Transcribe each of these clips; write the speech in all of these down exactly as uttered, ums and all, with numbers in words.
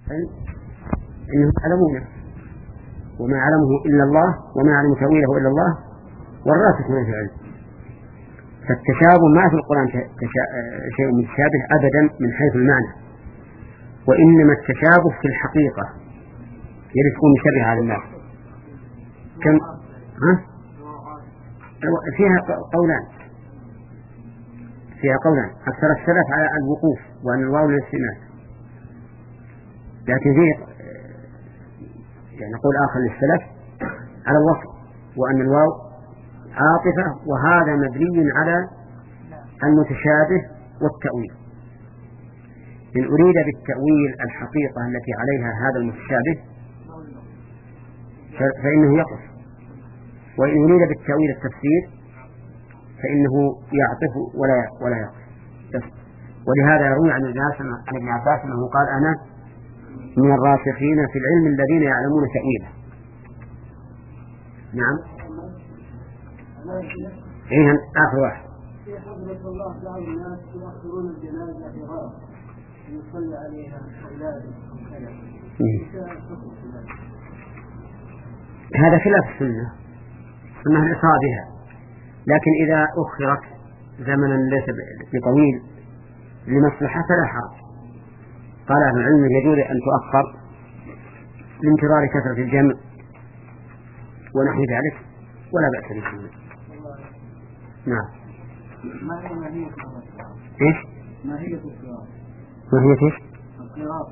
إنهم يعلمونه وما علمه إلا الله وما يعلم تأويله إلا الله والراسخون في العلم. فالتشابه ما في القرآن شيء متشابه أبدا من حيث المعنى، وإنما التشابه في الحقيقة يلي تكون مشابهة على الناس. كم ها؟ فيها قولان فيها قولان أكثر السلف على الوقوف وأن الواو للاستئناس، لكن فيه يعني نقول آخر للسلف على الوصف وأن الواو عاطفة، وهذا مبني على المتشابه والتأويل. إن أريد بالتأويل الحقيقة التي عليها هذا المتشابه فإنه يقف، وإن أريد بالتأويل التفسير فإنه يعطف ولا ولا يقف. ولهذا يروي عن ابن عباس أنه قال أنا من الراسخين في العلم الذين يعلمون تأويله. نعم. إيه آخر واحد. في حضرة الله بعض الناس يؤخرون الجنازة في غرض يصلى عليها أولاده هذا خلاف السنة، السنة الإصابة بها، لكن إذا أخرت زمنا ليس بطويل لمصلحة فلا حرج. قال أهل العلم يجوز أن تؤخر لانتظار كثرة الجمع ونحو ذلك ولا بأس به. نعم. ما هي ماهية إيش؟ ماهية القراءة؟ ماهية إيش؟ القراءة.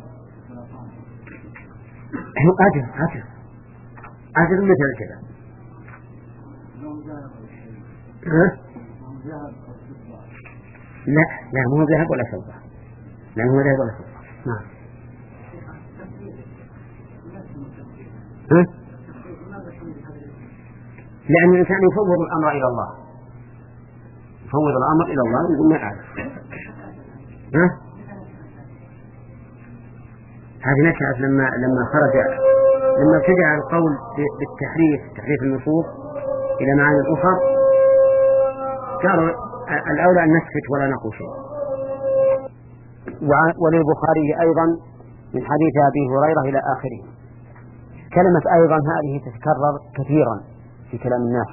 أجل أجل أجل مثل كذا. ها؟ لا لا مو ذهب ولا فضة، لا مو ذهب ولا فضة. نعم. ها؟ لأن الإنسان يفوض الأمر إلى الله، يفوض الأمر إلى الله ويقول ما أعرف. ها؟ هذه نشأت لما لما خرج لما ابتدع القول بالتحريف تحريف النصوص إلى معاني أخرى، قالوا الأولى أن نسكت ولا نقول شيء. وللبخاري أيضا من حديث أبي هريرة إلى آخره. كلمة أيضا هذه تتكرر كثيرا في كلام الناس،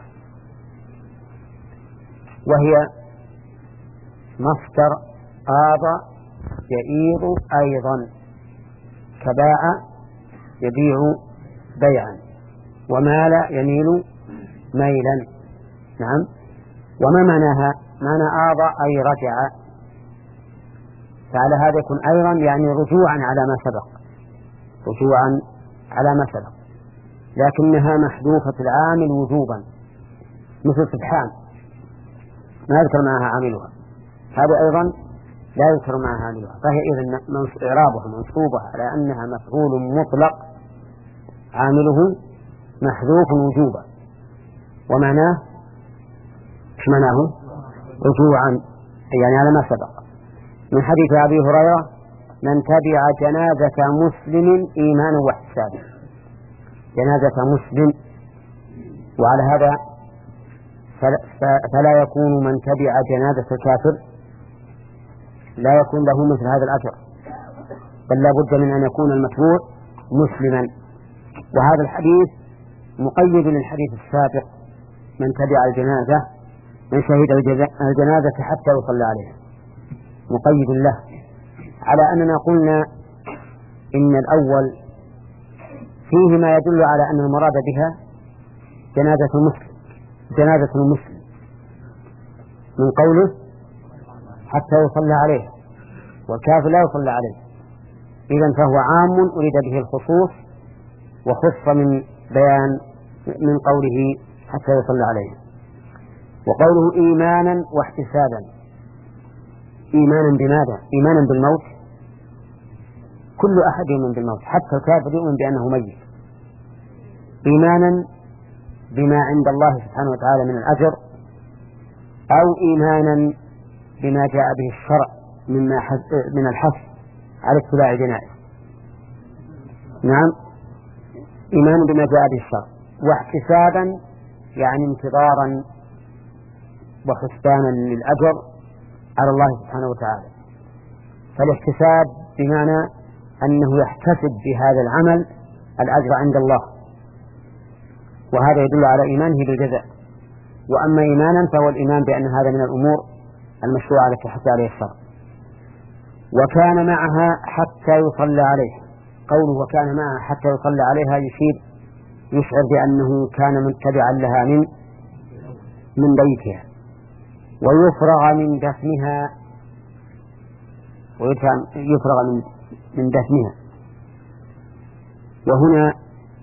وهي مصدر آض يئيض أيضا، كباع يبيع بيعا، ومال يميل ميلا. نعم. وما معناها؟ معنى آض أي رجع، فعلى هذا يكون أيضا يعني رجوعا على ما سبق، رجوعا على ما سبق، لكنها محذوفة العامل وجوبا، مثل سبحان ما يذكر معها عاملها، هذا أيضا لا يذكر معها عاملها، فهي إذن إعرابها منصوبة على أنها مفعول مطلق عامله محذوف وجوبا، ومعناه ايش معناه؟ رجوعا يعني على ما سبق. من حديث أبي هريرة من تبع جنازة مسلم إيمانا واحتسابا، جنازة مسلم، وعلى هذا فلا يكون من تبع جنازة كافر لا يكون له مثل هذا الأجر، بل لا بد من أن يكون المتبوع مسلما. وهذا الحديث مقيد للحديث السابق من تبع الجنازة من شهد الجنازة حتى يصلى عليها، مقيد له، على أننا قلنا إن الأول فيه ما يدل على أن المراد بها جنازة المسلم جنازة المسلم من قوله حتى يصلى عليه، والكافر لا يصلى عليه، إذن فهو عام أريد به الخصوص وخص من بيان من قوله حتى يصلى عليه. وقوله إيمانا واحتسابا، إيمانا بماذا؟ إيمانا بالموت، كل أحد يؤمن بالموت حتى الكافر يؤمن بأنه ميت، إيمانا بما عند الله سبحانه وتعالى من الأجر، أو إيمانا بما جاء به الشرع مما من الحث على اتباع جنائه. نعم، إيمان بما جاء به الشرع. واحتسابا يعني انتظارا وحسبانا للأجر على الله سبحانه وتعالى. فالاحتساب بمعنى أنه يحتسب بهذا العمل الأجر عند الله، وهذا يدل على إيمانه بالجزاء. وأما إيمانا فهو الإيمان بأن هذا من الأمور المشروعة التي حث عليه الشرع. وكان معها حتى يصلى عليه، قوله وكان معها حتى يصلى عليها يشير يشعر بأنه كان متبعا لها من من بيتها، ويفرغ من دفنها ويفرغ من من دفنها. وهنا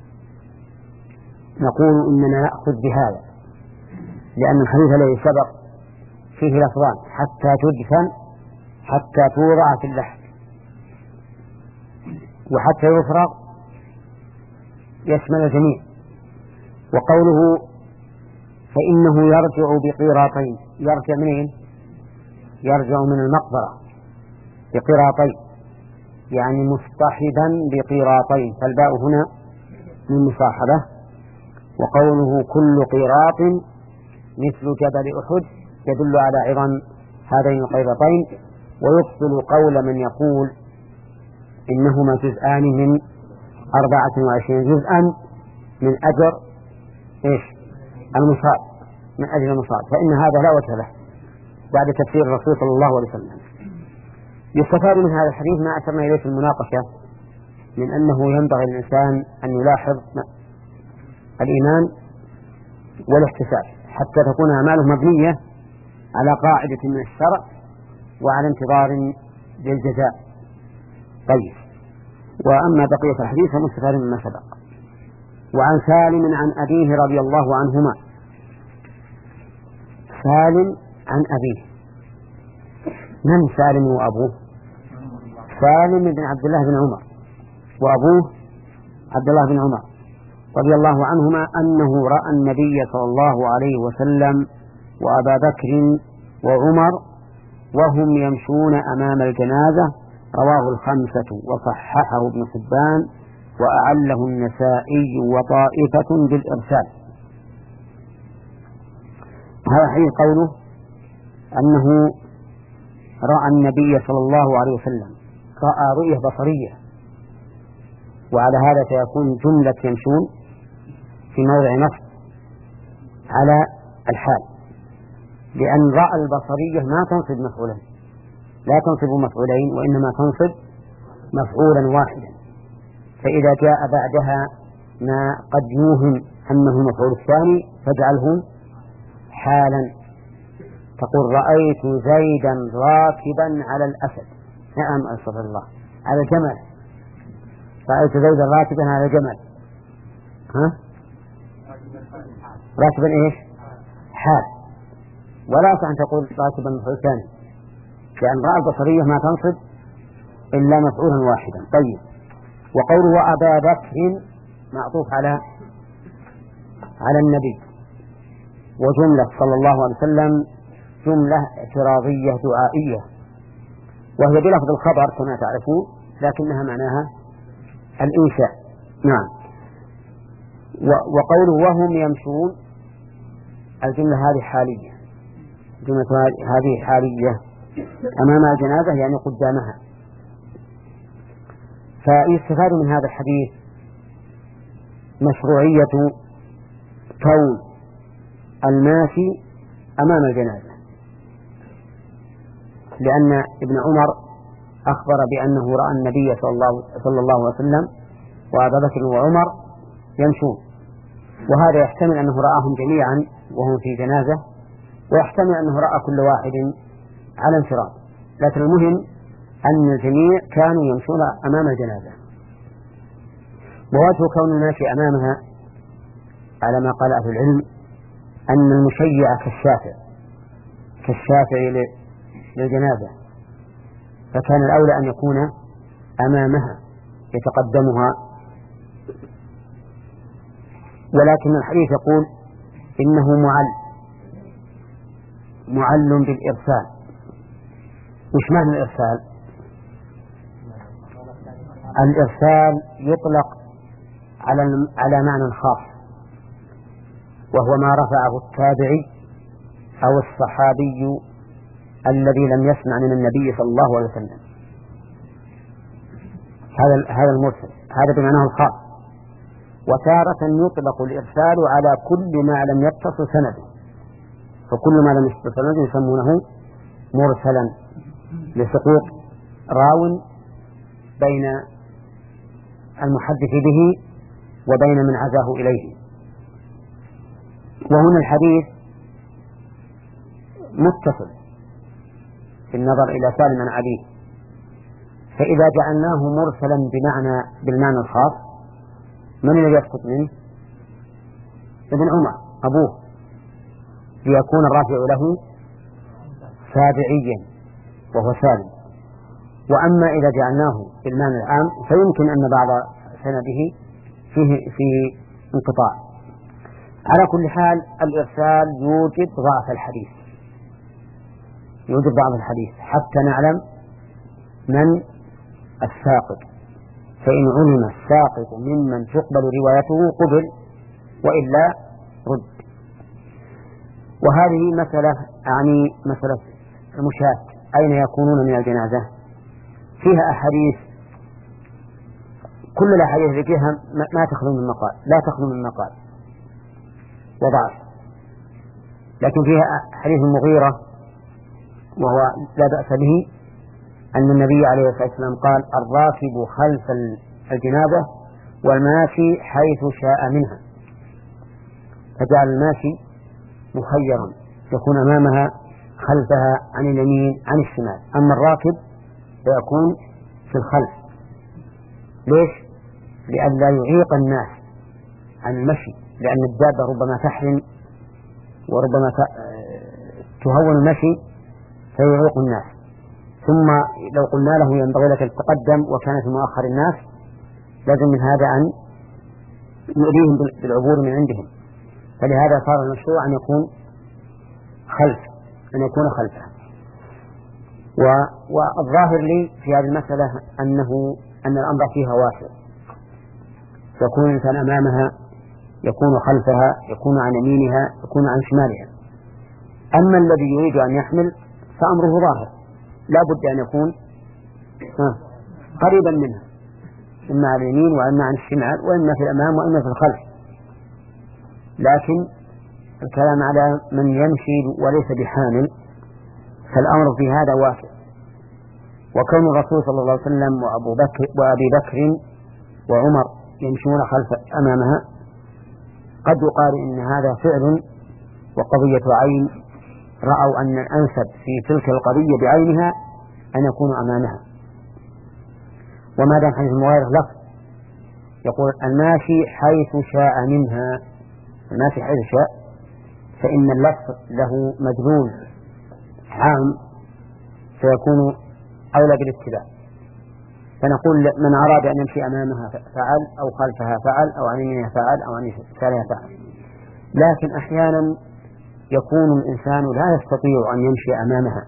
نقول إننا نأخذ بهذا، لأن الحديث الذي سبق فيه لفظان: حتى تدفن، حتى توضع في اللحد، وحتى يفرغ يشمل الجميع. وقوله فإنه يرجع بقيراطين، يرجع منين؟ يرجع من المقبرة بقيراطين، يعني مصطحبا بقيراطين، فالباء هنا من مصاحبة. وقوله كل قيراط مثل جبل أحد يدل على عظم هذين القيراطين، ويبطل قول من يقول إنهما جزءان من أربعة وعشرين جزءا من أجر إيش المصاب، من أجل المصاب، فإن هذا لا وجه له بعد تفسير الرسول صلى الله عليه وسلم. يستفاد من هذا الحديث ما أشرنا إليه في المناقشة من أنه ينبغي الإنسان أن يلاحظ الإيمان والاحتساب حتى تكون أعماله مبنية على قاعدة من الشرع وعلى انتظار للجزاء. طيب، وأما بقية الحديث فمستفاد مما سبق. وعن سالم عن أبيه رضي الله عنهما. سالم عن أبيه، من سالم وأبوه؟ سالم بن عبد الله بن عمر، وأبوه عبد الله بن عمر رضي الله عنهما أنه رأى النبي صلى الله عليه وسلم وأبا بكر وعمر وهم يمشون أمام الجنازة، رواه الخمسة وصححه ابن حبان وأعله النسائي وطائفة بالإرسال. هذا حين قوله أنه رأى النبي صلى الله عليه وسلم، رأى رؤية بصرية، وعلى هذا سيكون جملة يمشون في موضع نصب على الحال، لأن رأى البصرية ما تنصب مفعولين، لا تنصب مفعولين وإنما تنصب مفعولا واحدا، فإذا جاء بعدها ما قد يوهم أنه المفعول الثاني فاجعله حالا، تقول رأيت زيدا راكبا على الأسد، نعم أستغفر الله، على الجمل، رأيت زيدا راكبا على الجمل، ها؟ راكبا إيش؟ حال، ولا أن تقول راكبا مفعول ثاني، لأن رأى البصرية ما تنصب إلا مفعولا واحدا. طيب، وقوله أبا بكر معطوف على على النبي، وجملة صلى الله عليه وسلم جملة اعتراضية دعائية، وهي بلفظ الخبر كما تعرفون، لكنها معناها الإنشاء. نعم. وقوله وهم يمشون، الجملة هذه حالية، الجملة هذه حالية أمام الجنازة يعني قدامها. فيستفاد من هذا الحديث مشروعية كون الماشي أمام الجنازة، لأن ابن عمر أخبر بأنه رأى النبي صلى الله, صلى الله عليه وسلم وأبا بكر وعمر يمشون، وهذا يحتمل أنه رآهم جميعا وهم في جنازة، ويحتمل أنه رأى كل واحد على انفراد، لكن المهم أن الجميع كانوا يمشون أمام الجنازة. ووجه كون الماشي أمامها على ما قال أهل العلم أن المشيع كالشافع كالشافع للجنازة، فكان الأولى أن يكون أمامها يتقدمها، ولكن الحديث يقول إنه معل معل بالإرسال. وش معنى الإرسال؟ الإرسال يطلق على على معنى خاص، وهو ما رفعه التابعي أو الصحابي الذي لم يسمع من النبي صلى الله عليه وسلم. هذا هذا المرسل، هذا بمعناه الخاص. وتارة يطلق الإرسال على كل ما لم يتصل سنده، فكل ما لم يتصل سنده يسمونه مرسلا لسقوط راو بين المحدث به وبين من عزاه إليه. وهنا الحديث متصل في النظر إلى سالم عن أبيه، فإذا جعلناه مرسلا بمعنى بالمعنى الخاص من الذي يسقط منه؟ ابن عمر أبوه، ليكون الرافع له تابعيا وهو سالم. وأما إذا جعلناه بالمعنى العام فيمكن أن بعض سنده فيه في انقطاع. على كل حال الإرسال يوجد ضعف الحديث، يوجد ضعف الحديث حتى نعلم من الساقط، فإن علم الساقط ممن تقبل روايته قبل، وإلا رد. وهذه مسألة أعني مسألة المشاة أين يكونون من الجنازة، فيها أحاديث كل الأحاديث اللي فيها ما تخلو من مقال، لا تخلو من مقال وضعف، لكن فيها حديث المغيرة وهو لا بأس به أن النبي عليه الصلاة والسلام قال: الراكب خلف الجنازة والماشي حيث شاء منها، فجعل الماشي مخيرا يكون أمامها خلفها عن اليمين عن الشمال، أما الراكب فيكون في الخلف. ليش؟ لئلا يعيق الناس عن المشي، لأن الدابة ربما تحرم وربما تهون المشي فيعيق الناس. ثم لو قلنا له ينبغي لك التقدم وكان في مؤخر الناس، لازم من هذا أن يؤذيهم بالعبور من عندهم، فلهذا صار المشروع أن يكون خلف أن يكون خلفه. والظاهر لي في هذه المسألة أنه أن الأمر فيها واسع، يكون الإنسان أمامها، يكون خلفها، يكون عن يمينها، يكون عن شمالها. أما الذي يريد أن يحمل فأمره ظاهر، لا بد أن يكون قريبا منها، إما عن اليمين وإما عن الشمال وإما في الأمام وإما في الخلف. لكن الكلام على من يمشي وليس بحامل فالأمر في هذا واسع. وكون الرسول صلى الله عليه وسلم وأبو بكر وأبي بكر وعمر يمشون خلف أمامها قد يقال إن هذا فعل وقضية عين، رأوا أن الأنسب في تلك القضية بعينها أن يكونوا أمامها. وما دام حديث المغيرة لفظ يقول الماشي حيث شاء منها، الماشي حيث شاء، فإن اللفظ له مدلول عام فيكون أولى بالاتباع. فنقول من أراد أن يمشي أمامها فعل، أو خلفها فعل، أو عن يمينها فعل، أو عن يسارها فعل. لكن أحيانا يكون الإنسان لا يستطيع أن يمشي أمامها،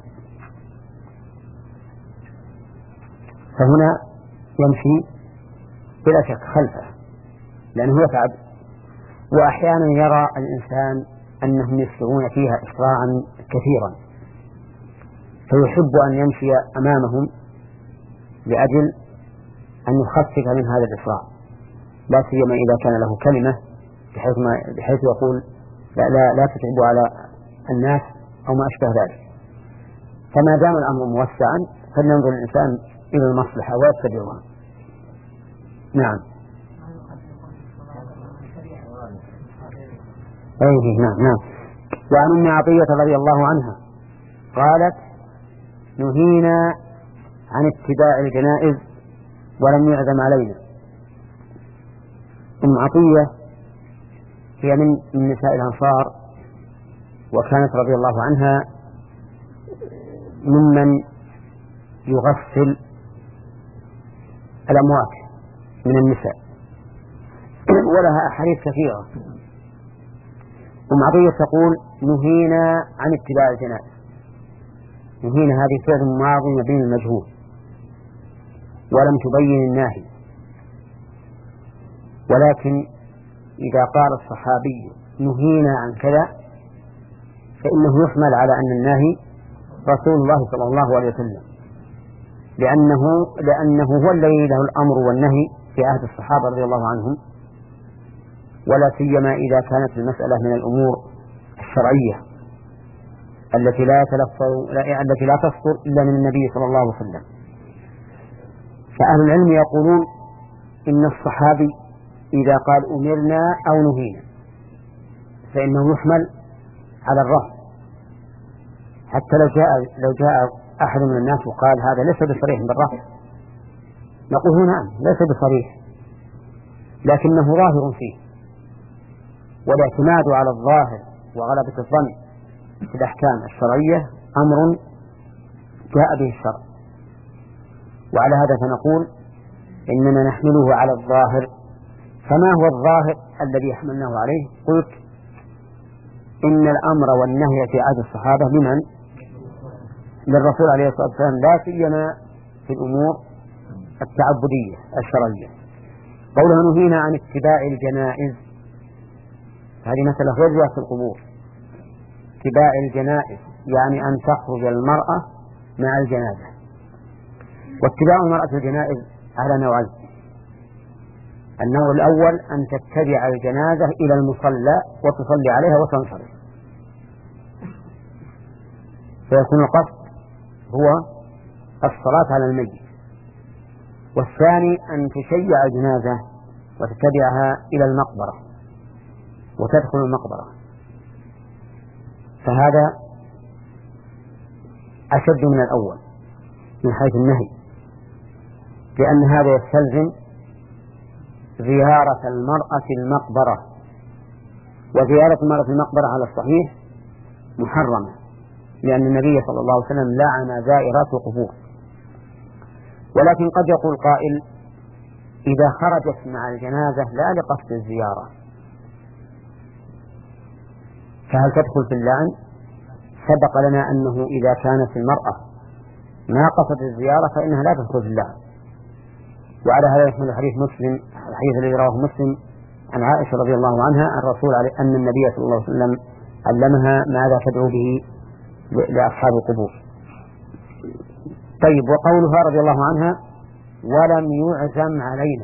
فهنا يمشي بلا شك خلفه لأنه يتعب. وأحيانا يرى الإنسان أنهم يسرعون فيها إسراعا كثيرا فيحب أن يمشي أمامهم لأجل أن يخفف من هذا الإسراع، لا سيما إذا كان له كلمة بحيث, ما بحيث يقول لا, لا, لا تتعبوا على الناس أو ما أشبه ذلك. فما دام الأمر موسعا فلينظر الإنسان إلى المصلحة ويتبعها. نعم. أيه نعم نعم. وعن أم عطية رضي الله عنها قالت: نهينا عن اتباع الجنائز ولم يعزم علينا. أم عطية هي من نساء الأنصار، وكانت رضي الله عنها ممن يغسل الأموات من النساء، ولها أحاديث كثيرة. أم عطية تقول: نهينا عن اتباع الجنائز. نهينا هذه فعل ماضي مبين المجهول ولم تبين الناهي، ولكن إذا قال الصحابي نهينا عن كذا فإنه يحمل على أن الناهي رسول الله صلى الله عليه وسلم، لأنه لأنه هو الذي له الأمر والنهي في عهد الصحابة رضي الله عنهم، ولا سيما إذا كانت المسألة من الأمور الشرعية التي لا يتلفظ التي لا تصدر إلا من النبي صلى الله عليه وسلم. فأهل العلم يقولون إن الصحابي إذا قال أمرنا أو نهينا فإنه يحمل على الرفض، حتى لو جاء لو جاء أحد من الناس وقال هذا ليس بصريح بالرفض نقول نعم ليس بصريح لكنه ظاهر فيه، والاعتماد على الظاهر وغلبة الظن في الأحكام الشرعية أمر جاء به الشرع، وعلى هذا فنقول إننا نحمله على الظاهر. فما هو الظاهر الذي يحملناه عليه؟ قلت إن الأمر والنهي في عهد الصحابة لمن؟ للرسول عليه الصلاة والسلام، لا سيما في الأمور التعبدية الشرعية. قوله نهينا عن اتباع الجنائز، هذه مسألة غير في القبور. اتباع الجنائز يعني أن تخرج المرأة مع الجنازة. واتباع المرأة الجنائز على نوعين: النوع الأول أن تتبع الجنازة إلى المصلى وتصلي عليها وتنصرف، فيكون القصد هو الصلاة على الميت. والثاني أن تشيع الجنازة وتتبعها إلى المقبرة وتدخل المقبرة، فهذا أشد من الأول من حيث النهي، لأن هذا يستلزم زيارة المرأة المقبرة، وزيارة المرأة المقبرة على الصحيح محرمة، لأن النبي صلى الله عليه وسلم لعن زائرات القبور. ولكن قد يقول قائل إذا خرجت مع الجنازة لا لقصد الزيارة فهل تدخل في اللعن؟ سبق لنا أنه إذا كانت المرأة ما قصد الزيارة فإنها لا تدخل في اللعن. وعلى هذا يحمل حديث مسلم، الحديث الذي رواه مسلم عن عائشة رضي الله عنها عن الرسول عليه أن النبي صلى الله عليه وسلم علمها ماذا تدعو به لأصحاب القبور. طيب، وقولها رضي الله عنها ولم يعزم علينا،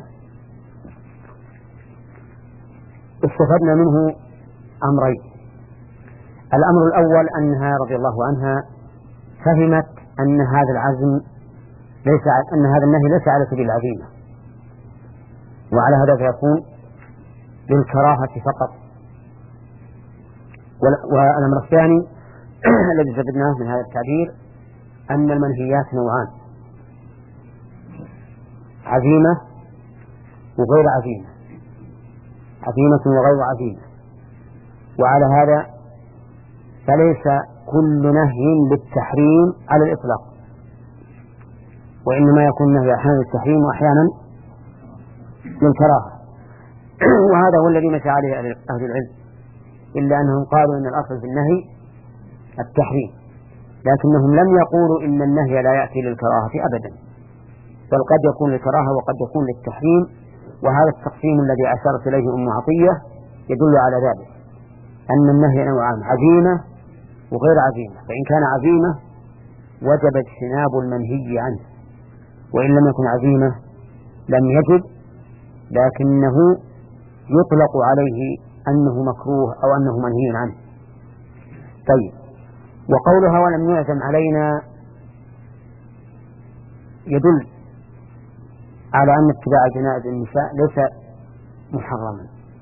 استفدنا منه أمرين. الأمر الأول أنها رضي الله عنها فهمت أن هذا العزم ليس أن هذا النهي ليس على سبيل العزيمة، وعلى هذا فيكون للكراهة فقط. والأمر الثاني الذي استفدناه من هذا التعبير أن المنهيات نوعان: عزيمة وغير عزيمة، عزيمة وغير عزيمة. وعلى هذا فليس كل نهي للتحريم على الإطلاق، وإنما يكون نهي أحيانا للتحريم وأحيانا للكراهة. وهذا هو الذي مشى عليه أهل العلم، إلا أنهم قالوا إن الأصل في النهي التحريم، لكنهم لم يقولوا إن النهي لا يأتي للكراهة أبدا، بل قد يكون للكراهة وقد يكون للتحريم. وهذا التقسيم الذي أشارت إليه أم عطية يدل على ذلك، أن النهي نوعان: عزيمة وغير عزيمة. فإن كان عزيمة وجب اجتناب المنهي عنه، وإن لم يكن عزيمة لم يجب، لكنه يطلق عليه أنه مكروه أو أنه منهي عنه. طيب، وقولها ولم يعزم علينا يدل على أن اتباع جنائز النساء ليس محرما.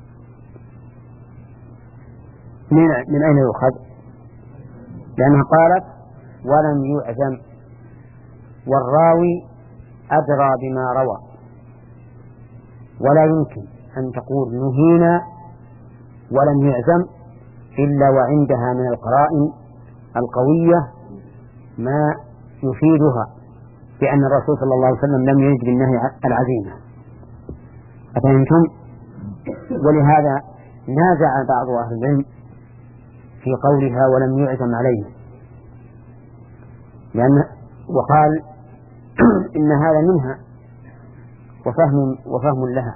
من, من أين يؤخذ؟ لأنها قالت ولم يعزم، والراوي أدرى بما روى، ولا يمكن أن تقول نهينا ولم يعزم إلا وعندها من القرائن القوية ما يفيدها بأن الرسول صلى الله عليه وسلم لم يرد بالنهي العزيمة. أفهمتم؟ ولهذا نازع بعض أهل العلم في قولها ولم يعزم علينا، لأن وقال إن هذا منها وفهم, وفهم لها،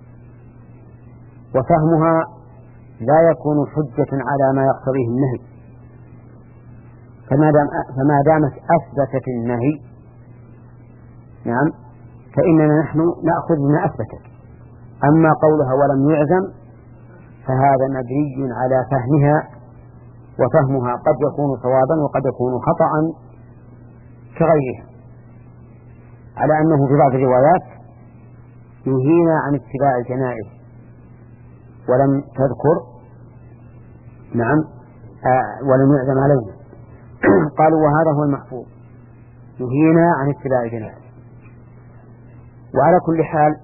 وفهمها لا يكون حجة على ما يقتضيه النهي، فما, دام فما دامت أثبتت النهي نعم، فإننا نحن نأخذ بما أثبتت. أما قولها ولم يعزم فهذا مبني على فهمها، وفهمها قد يكون صوابا وقد يكون خطأ كغيرها، على أنه في بعض الروايات نهينا عن اتباع الجنائز ولم تذكر نعم آه ولم يعزم علينا. قالوا وهذا هو المحفوظ، نهينا عن اتباع الجنائز. وعلى كل حال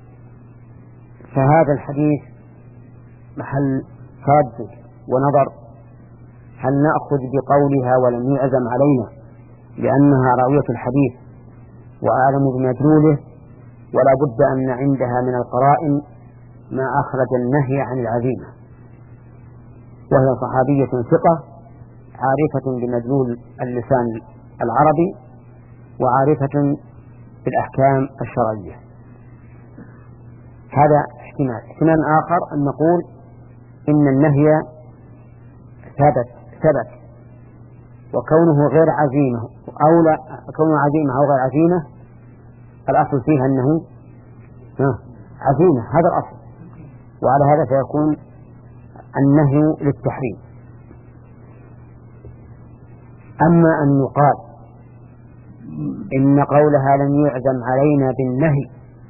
فهذا الحديث محل تردد ونظر، هل نأخذ بقولها ولم يعزم علينا لأنها راوية الحديث وأعلم بمدلوله، ولا بد أن عندها من القرائن ما أخرج النهي عن العزيمة، وهي صحابية ثقة عارفة بمدلول اللسان العربي وعارفة بالأحكام الشرعية. هذا احتمال. احتمال آخر أن نقول إن النهي ثبت ثبت وكونه غير عزيمة أو لا، كونه عزيمة أو غير عزيمة الأصل فيها أنه عزيمة، هذا الأصل، وعلى هذا فيكون النهي للتحريم. أما أن يقال إن قولها لم يعزم علينا بالنهي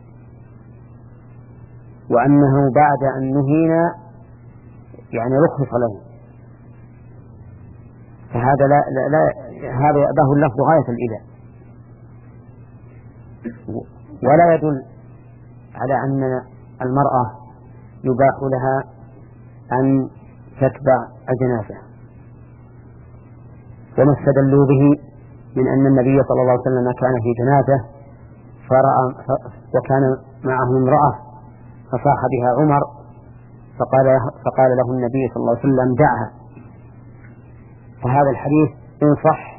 وأنه بعد أن نهينا يعني رخص له، فهذا لا, لا, لا هذا يأباه اللفظ غاية الإله، ولا يدل على أن المرأة يباح لها أن تتبع الجنازة. وما استدلوا به من أن النبي صلى الله عليه وسلم كان في جنازة فرأى وكان معه امرأة فصاح بها عمر فقال, فقال له النبي صلى الله عليه وسلم دعها. فهذا الحديث إن صح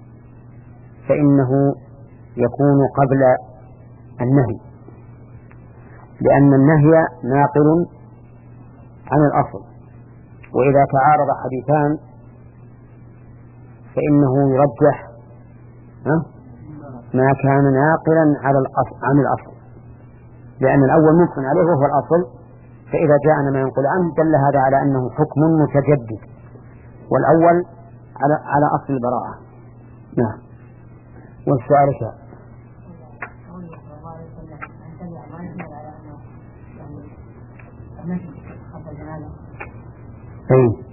فإنه يكون قبل النهي، لأن النهي ناقل عن الأصل، وإذا تعارض حديثان فإنه يرجح ما كان ناقلا على الأصل عن الأصل، لأن الأول ممكن عليه وهو الأصل، فإذا جاءنا ما ينقل عنه دل هذا على أنه حكم متجدد، والأول على على أصل البراءة. نعم. والسؤال شاء أي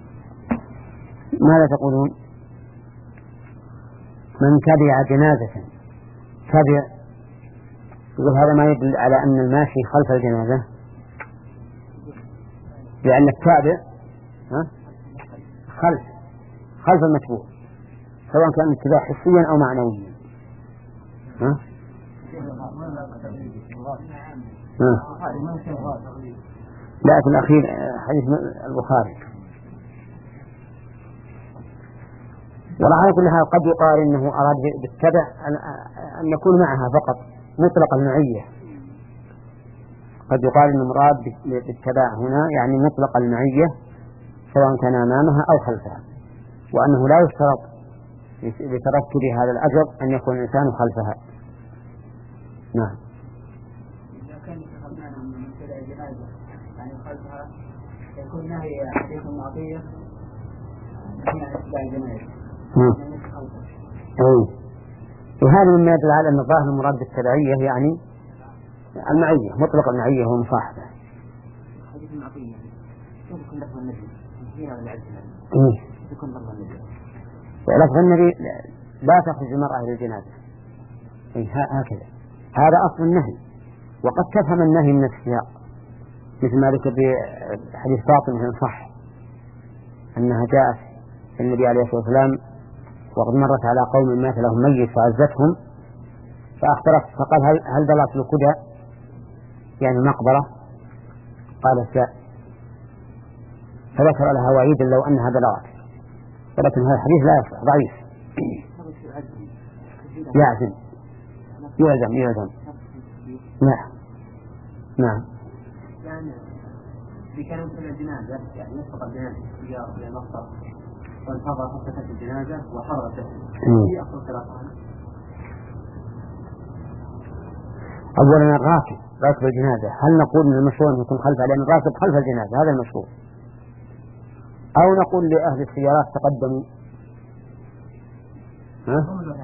ماذا تقولون؟ من تبع جنازة تبع، يقول هذا ما يدل على أن الماشي خلف الجنازة، لأن التابع خلف خلف المتبوع، سواء كان اتباع حسيا أو معنويا. ها؟ ها؟ لا في الأخير حديث البخاري. ولا على كل حال قد يقال إنه أراد بالتبع أن يكون معها فقط مطلق المعية، قد يقال إن مراد بالتبع هنا يعني مطلق المعية سواء كان أمامها أو خلفها، وأنه لا يشترط لترتب هذا الأجر أن يكون الإنسان خلفها. نعم. إذا كان تخلنا من مبتدأ الجنازة يعني خلفها يكون نهي حديث المعطية نهي عن اتباع الجنازة. أي وهذا مما يدل على أن الظاهر المراد بالتبعية يعني المعية مطلق المعية ومصاحبة. حديث المعطية يكون لفظ النبي فيها العزم يكون لفظ النبي ولفظ النبي لا تخرج المرأة إلى الجنازة. أي هكذا هذا أصل النهي، وقد تفهم النهي من السياق مثل ما ذكر بحديث فاطمة إن صح أنها جاءت النبي عليه الصلاة والسلام وقد مرت على قوم مات لهم ميت فعزتهم فأخبرت فقال هل, هل بلغت لكدى يعني مقبرة؟ قالت لا، فذكر لها وعيدا لو أنها بلغت، ولكن هذا الحديث لا يصح ضعيف. يعزم يعزم يعزم نعم نعم. يعني في كلام في الجنازة يعني يسقط الجنازة السيارة إلى المقبرة وانتظر حتى تأتي الجنازة وحضرت في أصل ثلاثة أولا الراكب راكب الجنازة، هل نقول من المشروع أن يكون خلفها لأن الراكب خلف الجنازة هذا المشروع، أو نقول لأهل السيارات تقدموا؟ ها؟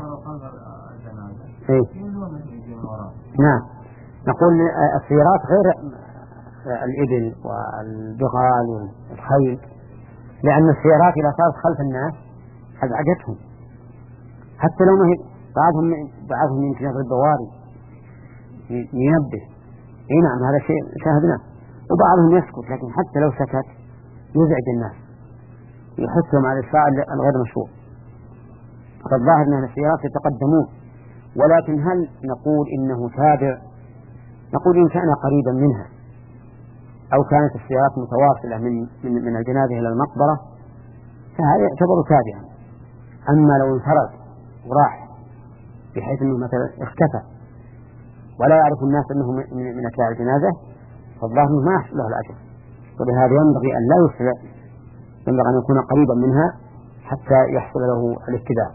إيه؟ نعم، نقول السيارات غير الإبل والبغال والخيل، لأن السيارات إذا صارت خلف الناس أزعجتهم، حتى لو ما هي بعضهم بعضهم يمكن يضرب بواري ينبه. اي نعم هذا شيء شاهدناه، وبعضهم يسكت، لكن حتى لو سكت يزعج الناس يحثهم على الفعل الغير مشروع. فالظاهر ان السيارات يتقدمون، ولكن هل نقول انه تابع؟ نقول ان كان قريبا منها او كانت السيارات متواصله من من, من الجنازه الى المقبره فهذا يعتبر تابعا. اما لو انفرد وراح بحيث انه مثلا اختفى ولا يعرف الناس انه من اتباع الجنازه فالظاهر انه ما يحصل له الاجر، ولهذا ينبغي ان لا يسرع، ينبغي ان يكون قريبا منها حتى يحصل له الاتباع.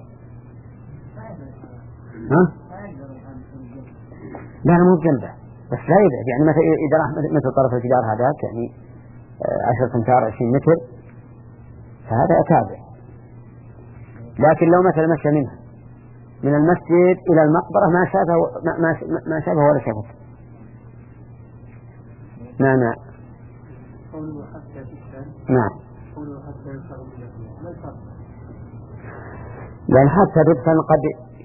ها؟ لا مو جنبه بس لا يبعد، يعني مثلا اذا راح مثل طرف الجدار هذاك يعني عشرة امتار عشرين متر فهذا تابع. لكن لو مثلا مشى منها من المسجد إلى المقبرة ما شافه ما ما شافه ولا شافه. نعم نعم نعم لأن حتى تدفن قد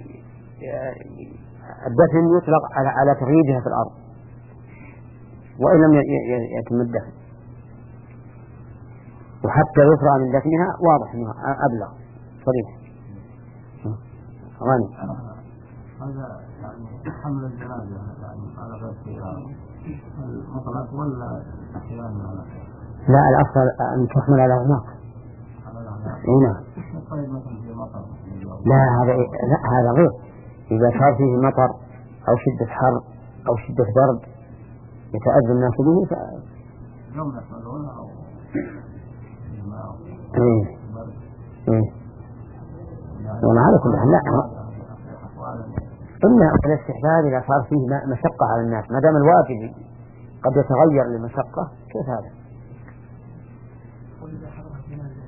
الدفن يطلق على على تغييرها في الأرض وإن لم يتم الدفن، وحتى يفرع من دفنها واضح أنه أبلغ صريح. غني هذا يعني حمل الجنازة يعني على غير المطلق ولا أحيانا؟ لا الأفضل أن تحمل على هناك. هنا لا هذا لا هذا غير، إذا صار فيه مطر أو شدة حر أو شدة برد يتأذى الناس به ف يوم يحملون أو إيه إيه وعلى كل حال لا إلا الاستحباب إذا صار فيه مشقة على الناس، ما دام الواجب قد يتغير للمشقة كيف هذا؟ وإذا حضر الجنازة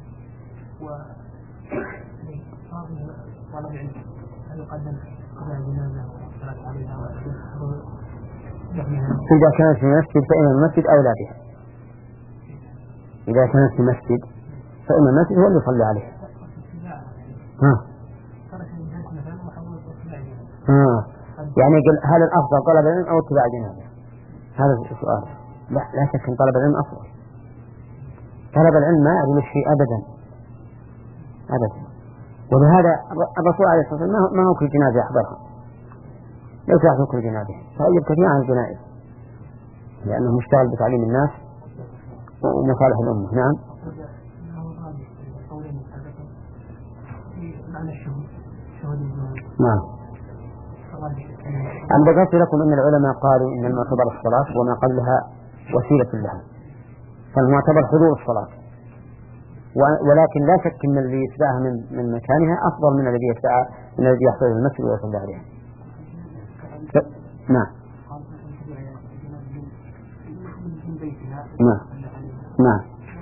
وطلب علم هل يقدم قبل الجنازة والصلاة عليها إذا كانت في مسجد فإن المسجد أولى بها، إذا كانت في مسجد فإن المسجد هو اللي يصلي عليه. ها ها يعني هل الأفضل طلب العلم أو اتباع الجنازة؟ هذا السؤال. لا لا شك أن طلب العلم أفضل. طلب العلم ما يعدل الشيء أبدا أبدا، ولهذا الرسول عليه الصلاة والسلام ما هو كل جنازة يحضرها، ليس يحضر كل جنازة، فأجب كثير عن الجنائز لأنه مشتغل بتعليم الناس ومصالح الأمة. نعم نعم أنا ذكرت لكم أن العلماء قالوا إن المعتبر الصلاة وما قبلها وسيلة لها، فالمعتبر حضور الصلاة، ولكن لا شك أن الذي يتبعها من من مكانها أفضل من الذي يتبعها من الذي يحصل المسجد ويصلي عليها. نعم نعم نعم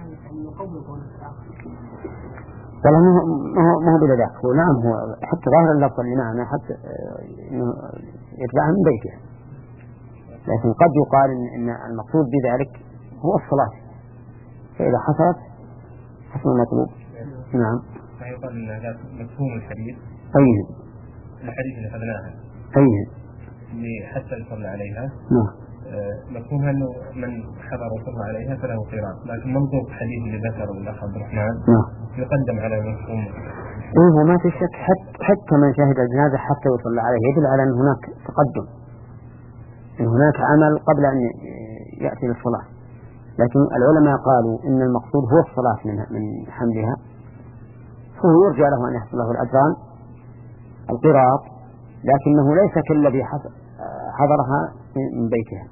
والله ما هو ما هو بلا ذاك، هو نعم هو حتى ظاهر اللفظ اللي معنا حتى إنه يتبعها من بيتها، لكن قد يقال إن, إن المقصود بذلك هو الصلاة، فإذا حصلت حصل المطلوب. نعم فيقال إن هذا مفهوم الحديث. أيه الحديث اللي أخذناها أيه اللي حتى يصلى عليها. نعم مفهومها أنه من حضر وصلى عليها فله قراءة، لكن منطوق حديث اللي ذكره الأخ عبد الرحمن نعم يقدم على مفهوم. إيه ما في شك حتى حتى من شهد الجنازة حتى يصلى عليه يدل على أن هناك تقدم، أن هناك عمل قبل أن يأتي للصلاة، لكن العلماء قالوا إن المقصود هو الصلاة من من حملها، فهو يرجى له أن يحصل له الأجران القراط، لكنه ليس كالذي حضرها من بيتها.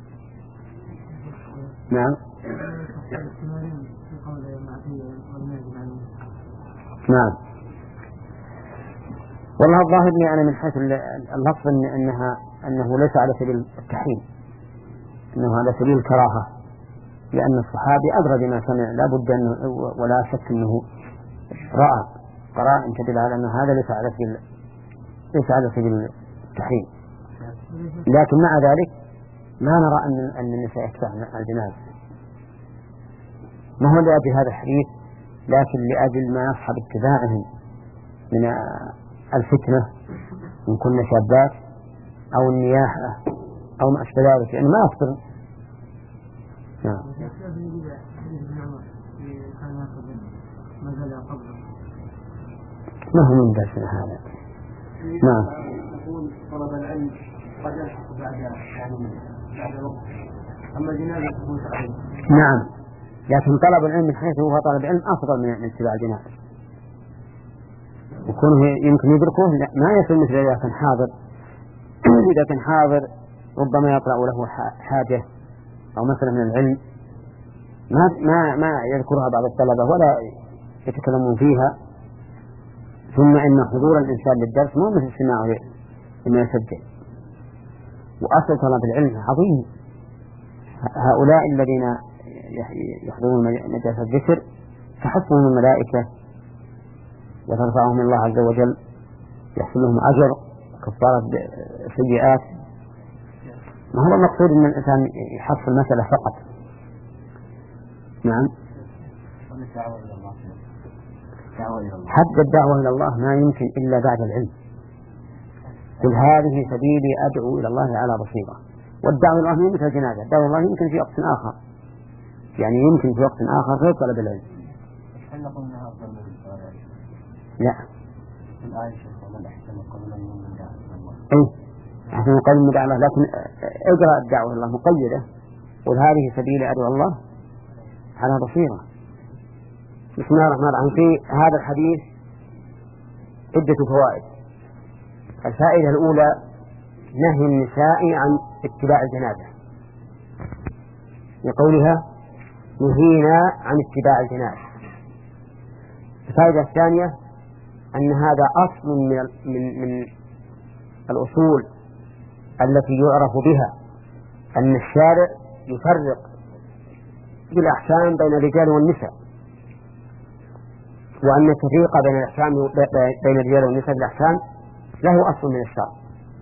نعم نعم والله الظاهر لي أنا من حيث اللفظ إن أنها أنه ليس على سبيل التحريم، أنه على سبيل الكراهة، لأن الصحابي أدرى بما سمع لا بد أنه ولا شك أنه رأى قرائن تدل على أن هذا ليس على سبيل ليس على سبيل التحريم. لكن مع ذلك ما نرى أن أن النساء يتبعن الجنازة، ما هو لأجل هذا الحديث، لكن لأجل ما يصحب اتباعهم من الفتنة إن كنا شابات أو النياحة أو ما أشبه ذلك، لأنه ما يصبر. نعم. ما هو من درسنا هذا. نعم. يقول طلب العلم قد يلحق بعد يعني بعد الوقت، أما الجنازة تكون عليه. نعم، لكن طلب العلم من حيث هو طلب العلم أفضل من اتباع الجنازة، وكونه يمكن يدركه ما يصل مثل إذا كان حاضر. إذا كان حاضر ربما يطلع له حاجة أو مثلا من العلم ما ما ما يذكرها بعض الطلبة ولا يتكلمون فيها، ثم إن حضور الإنسان للدرس مو مثل سماعه لما يسجل. وأصل طلب العلم عظيم. هؤلاء الذين يحضرون مجالس الذكر تحفهم الملائكة وترفعهم الله عز وجل، يحصل لهم أجر كفارة سيئات. ما هو المقصود أن الإنسان يحصل مسألة فقط. نعم. حتى الدعوة إلى الله ما يمكن إلا بعد العلم. قل هذه سبيلي أدعو إلى الله على بصيرة. والدعوة إلى الله مثل الجنازة، الدعوة إلى الله يمكن في وقت آخر، يعني يمكن في وقت آخر غير طلب العلم. هل نقول أنها أفضل من الصلاة؟ لا. العائشة ومن أحسن قولا ممن دعا إلى الله. إيه أحسن قولا ممن دعا إلى الله، لكن اقرأ الدعوة إلى الله مقيدة. قل هذه سبيلي أدعو الله على بصيرة. بسم الله الرحمن الرحيم. في هذا الحديث عدة فوائد. الفائدة الأولى نهي النساء عن اتباع الجنازة، لقولها نهينا عن اتباع الجنازة. الفائدة الثانية أن هذا أصل من من من الأصول التي يعرف بها أن الشارع يفرق بالأحكام بين الرجال والنساء، وأن التفريق بين الأحكام بين الرجال والنساء بالأحكام له أصل من الشرع.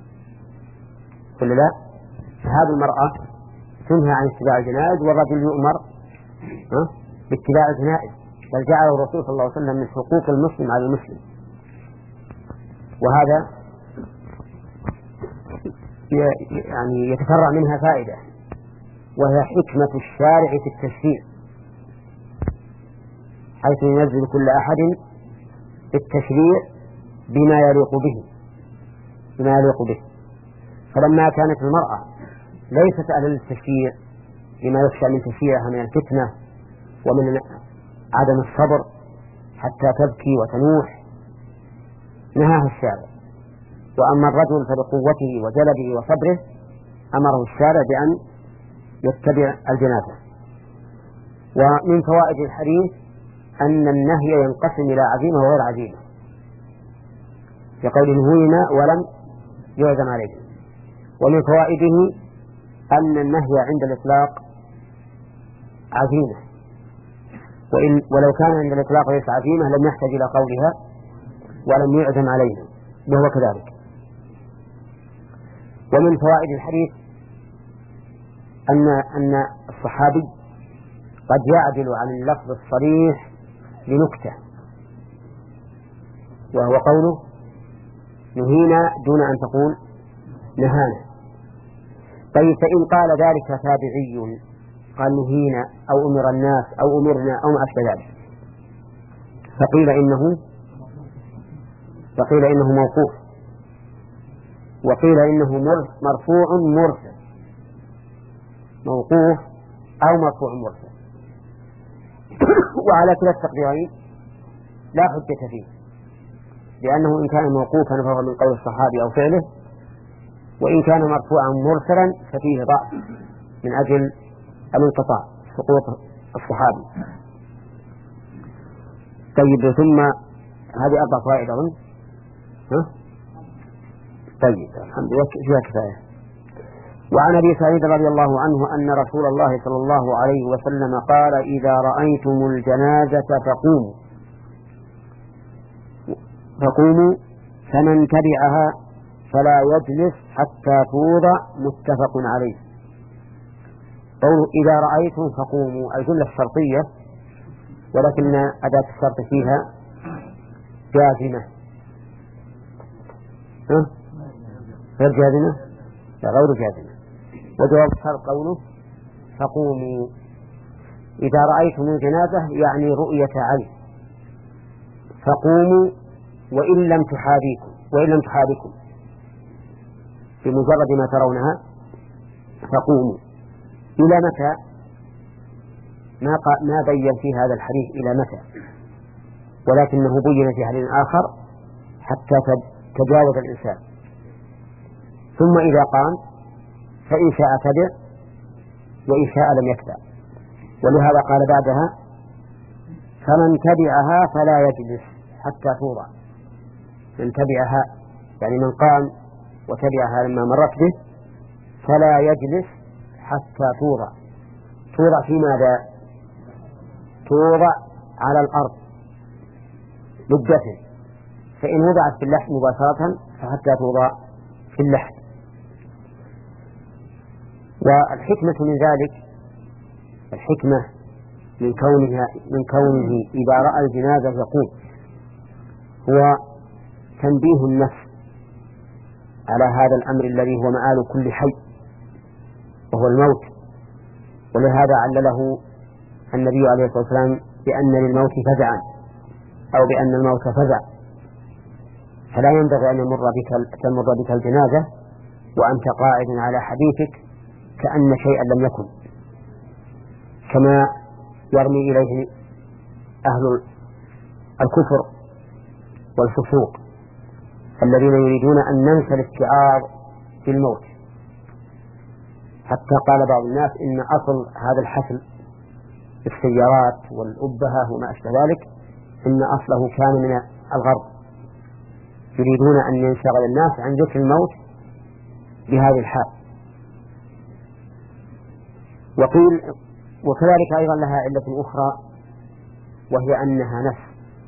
قل لا، فهذه المرأة تنهى عن اتباع الجنائز والرجل يؤمر باتباع الجنائز، بل جعله الرسول صلى الله عليه وسلم من حقوق المسلم على المسلم. وهذا يعني يتفرع منها فائدة، وهي حكمة الشارع في التشريع، حيث ينزل كل أحد في التشريع بما يليق به بما يليق به. فلما كانت المرأة ليست أهلا للتشريع لما يخشى من تشريعها من الفتنة ومن عدم الصبر حتى تبكي وتنوح، نهاها الشارع. وأما الرجل فبقوته وجلده وصبره أمره الشارع بأن يتبع الجنازة. ومن فوائد الحديث أن النهي ينقسم إلى عزيمة وغير عزيمة، يقول نهينا ولم يعزم عليه. ومن فوائده أن النهي عند الإطلاق عزيمة، وإن ولو كان عند الإطلاق ليس عزيمة لم يحتاج إلى قولها ولم يعزم علينا، وهو كذلك. ومن فوائد الحديث أن أن الصحابي قد يعدل عن اللفظ الصريح لنكتة، وهو قوله نهينا دون أن تقول نهانا. طيب فإن قال ذلك تابعي قال نهينا أو أمر الناس أو أمرنا أو ما أشبه ذلك، فقيل إنه فقيل إنه موقوف، وقيل إنه مرفوع مرسل، موقوف أو مرفوع مرسل. وعلى كلا التقديرين لا حجة فيه، لأنه إن كان موقوفا فهو من قول الصحابي أو فعله، وإن كان مرفوعا مرسلا ففيه ضعف من أجل الانقطاع سقوط الصحابي. طيب ثم هذه أربع فوائد أظن. ها؟ طيب الحمد لله فيها كفاية. وعن أبي سعيد رضي الله عنه أن رسول الله صلى الله عليه وسلم قال إذا رأيتم الجنازة فقوموا فقوموا فمن تبعها فلا يجلس حتى توضع، متفق عليه. قوله إذا رأيتم فقوموا الجملة الشرطية، ولكن أداة الشرط فيها جازمة. ها؟ غير جازمة؟ لا غير جازمة. وجواب الشرط قوله فقوموا. إذا رأيتم الجنازة يعني رؤية عين، فقوموا وإن لم تحابيكم وإن لم تحابكم بمجرد ما ترونها فقوموا. إلى متى؟ ما ما بين في هذا الحديث إلى متى، ولكنه بين في حديث آخر حتى تجاوز الإنسان. ثم إذا قام فإن شاء تبع وإن شاء لم يتبع، ولهذا قال بعدها فمن تبعها فلا يجلس حتى توضع. من تبعها يعني من قام وتبعها لما مرت به فلا يجلس حتى توضع. توضع في ماذا؟ توضع على الأرض للدفن، فإن وضعت في اللحد مباشرة فحتى توضع في اللحد. والحكمة من ذلك، الحكمة من كونها من كونه إذا رأى الجنازة يقوم، هو تنبيه النفس على هذا الأمر الذي هو مآل كل حي وهو الموت. ولهذا علله النبي عليه الصلاة والسلام بأن للموت فزعا أو بأن الموت فزع، فلا ينبغي أن يمر بك تمر بك الجنازة وأنت قاعد على حديثك كأن شيئا لم يكن، كما يرمي إليه أهل الكفر والفسوق الذين يريدون أن ننسى الاستعاض في الموت. حتى قال بعض الناس إن أصل هذا الحفل في السيارات والأبهة وما أشبه ذلك إن أصله كان من الغرب، يريدون أن ينشغل الناس عن ذكر الموت بهذه الحال. وقيل وكذلك أيضا لها علة أخرى، وهي أنها نفس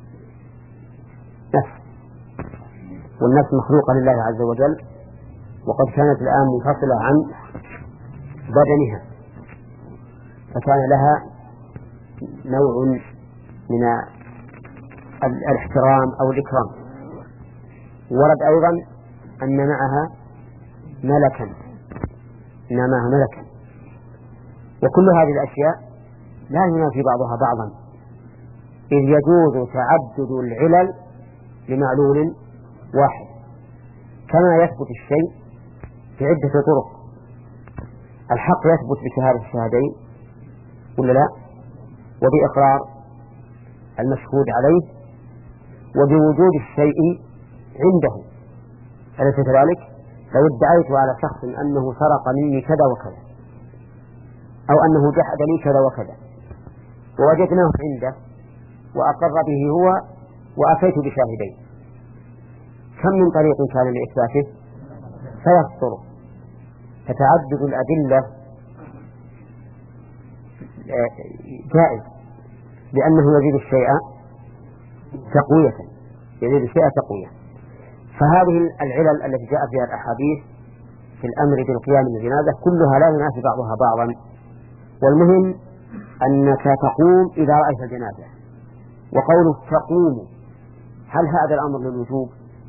نفس والنفس مخلوقة لله عز وجل، وقد كانت الآن منفصلة عن بدنها، فكان لها نوع من الاحترام أو الإكرام. ورد أيضا أن معها ملكا إن معها ملكا. وكل هذه الأشياء لا ينافي بعضها بعضا، إذ يجوز تعدد العلل لمعلول واحد، كما يثبت الشيء بعدة طرق. الحق يثبت بشهادة الشهادين ولا لا، وبإقرار المشهود عليه، وبوجود الشيء عنده. أليس كذلك؟ لو ادعيت على شخص أنه سرق مني كذا وكذا أو أنه جحد لي كذا وكذا ووجدناه عنده وأقر به هو وأتيت بشاهدين، كم من طريق كان لإثباته؟ ثلاث طرق. فتعدد الأدلة جائز لأنه يزيد الشيء تقوية يزيد الشيء تقوية. فهذه العلل التي جاء فيها الأحاديث في الأمر بالقيام بالجنازة كلها لا ينافي بعضها بعضا. والمهم أنك تقوم إذا رأيت الجنازة. وقوله تقوم، هل هذا الأمر للوجوب؟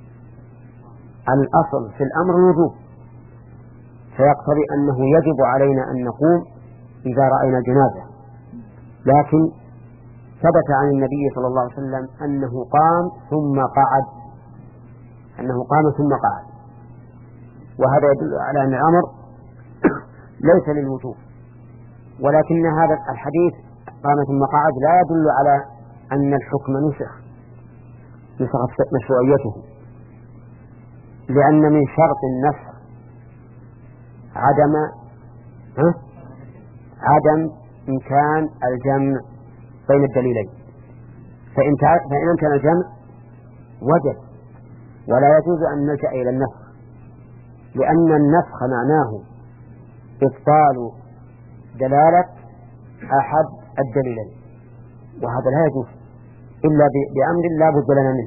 الأصل في الأمر الوجوب، فيقتضي أنه يجب علينا أن نقوم إذا رأينا الجنازة. لكن ثبت عن النبي صلى الله عليه وسلم أنه قام ثم قعد أنه قام ثم قعد وهذا يدل على أن الأمر ليس للوجوب. ولكن هذا الحديث قام ثم قعد لا يدل على أن الحكم نسخ نسخت مشروعيته، لأن من شرط النسخ عدم ها؟ عدم إمكان الجمع بين الدليلين. فإن فإن أمكن الجمع وجب، ولا يجوز أن نلجأ إلى النسخ، لأن النسخ معناه إبطال دلالة أحد الدليلين، وهذا لا يجوز إلا بأمر لا بد لنا منه.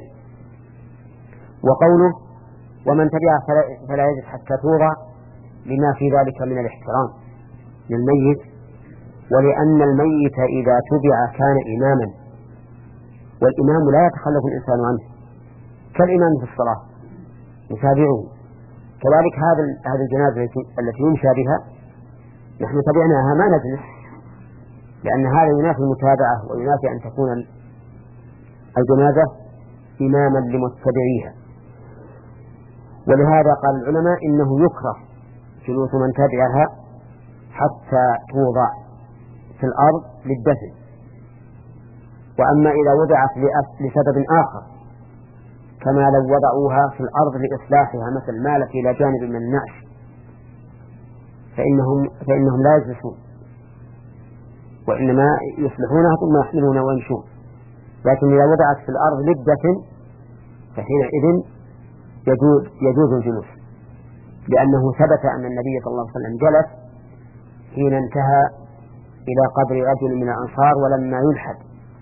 وقوله ومن تبعه فلا يجد حتى توضع لما في ذلك من الاحترام للميت، ولأن الميت إذا تبع كان إماما، والإمام لا يتخلف الإنسان عنه كالإمام في الصلاة يتابعه. كذلك هذا هذه الجنازة التي يمشى بها نحن تبعناها ما نجلس، لأن هذا ينافي المتابعة وينافي أن تكون الجنازة إماما لمتبعيها. ولهذا قال العلماء إنه يكره جلوس من تبعها حتى توضع في الأرض للدفن. وأما إذا وضعت لسبب آخر كما لو وضعوها في الأرض لإصلاحها مثل مالت إلى جانب من النعش فإنهم, فإنهم لا يجلسون، وإنما يصلحونها ثم يحملونها ويمشون. لكن إذا وضعت في الأرض للدفن فحينئذ يجوز, يجوز الجلوس، لأنه ثبت أن النبي صلى الله عليه وسلم جلس حين انتهى إلى قبر رجل من الأنصار ولما يلحد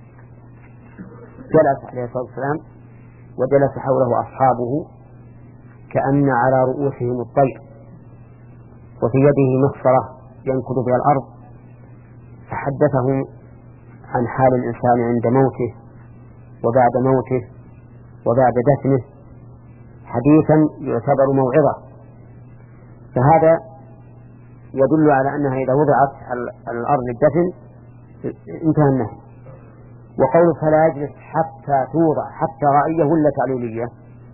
جلس عليه الصلاة والسلام وجلس حوله أصحابه كأن على رؤوسهم الطير، وفي يده مخصرة ينكد بها الأرض، فحدثهم عن حال الإنسان عند موته وبعد موته وبعد دفنه حديثا يعتبر موعظة. فهذا يدل على أنها إذا وضعت على الأرض للدفن انتهى النهي. وقول فلا يجلس حتى توضع حتى رأيه ولا تعليلية؟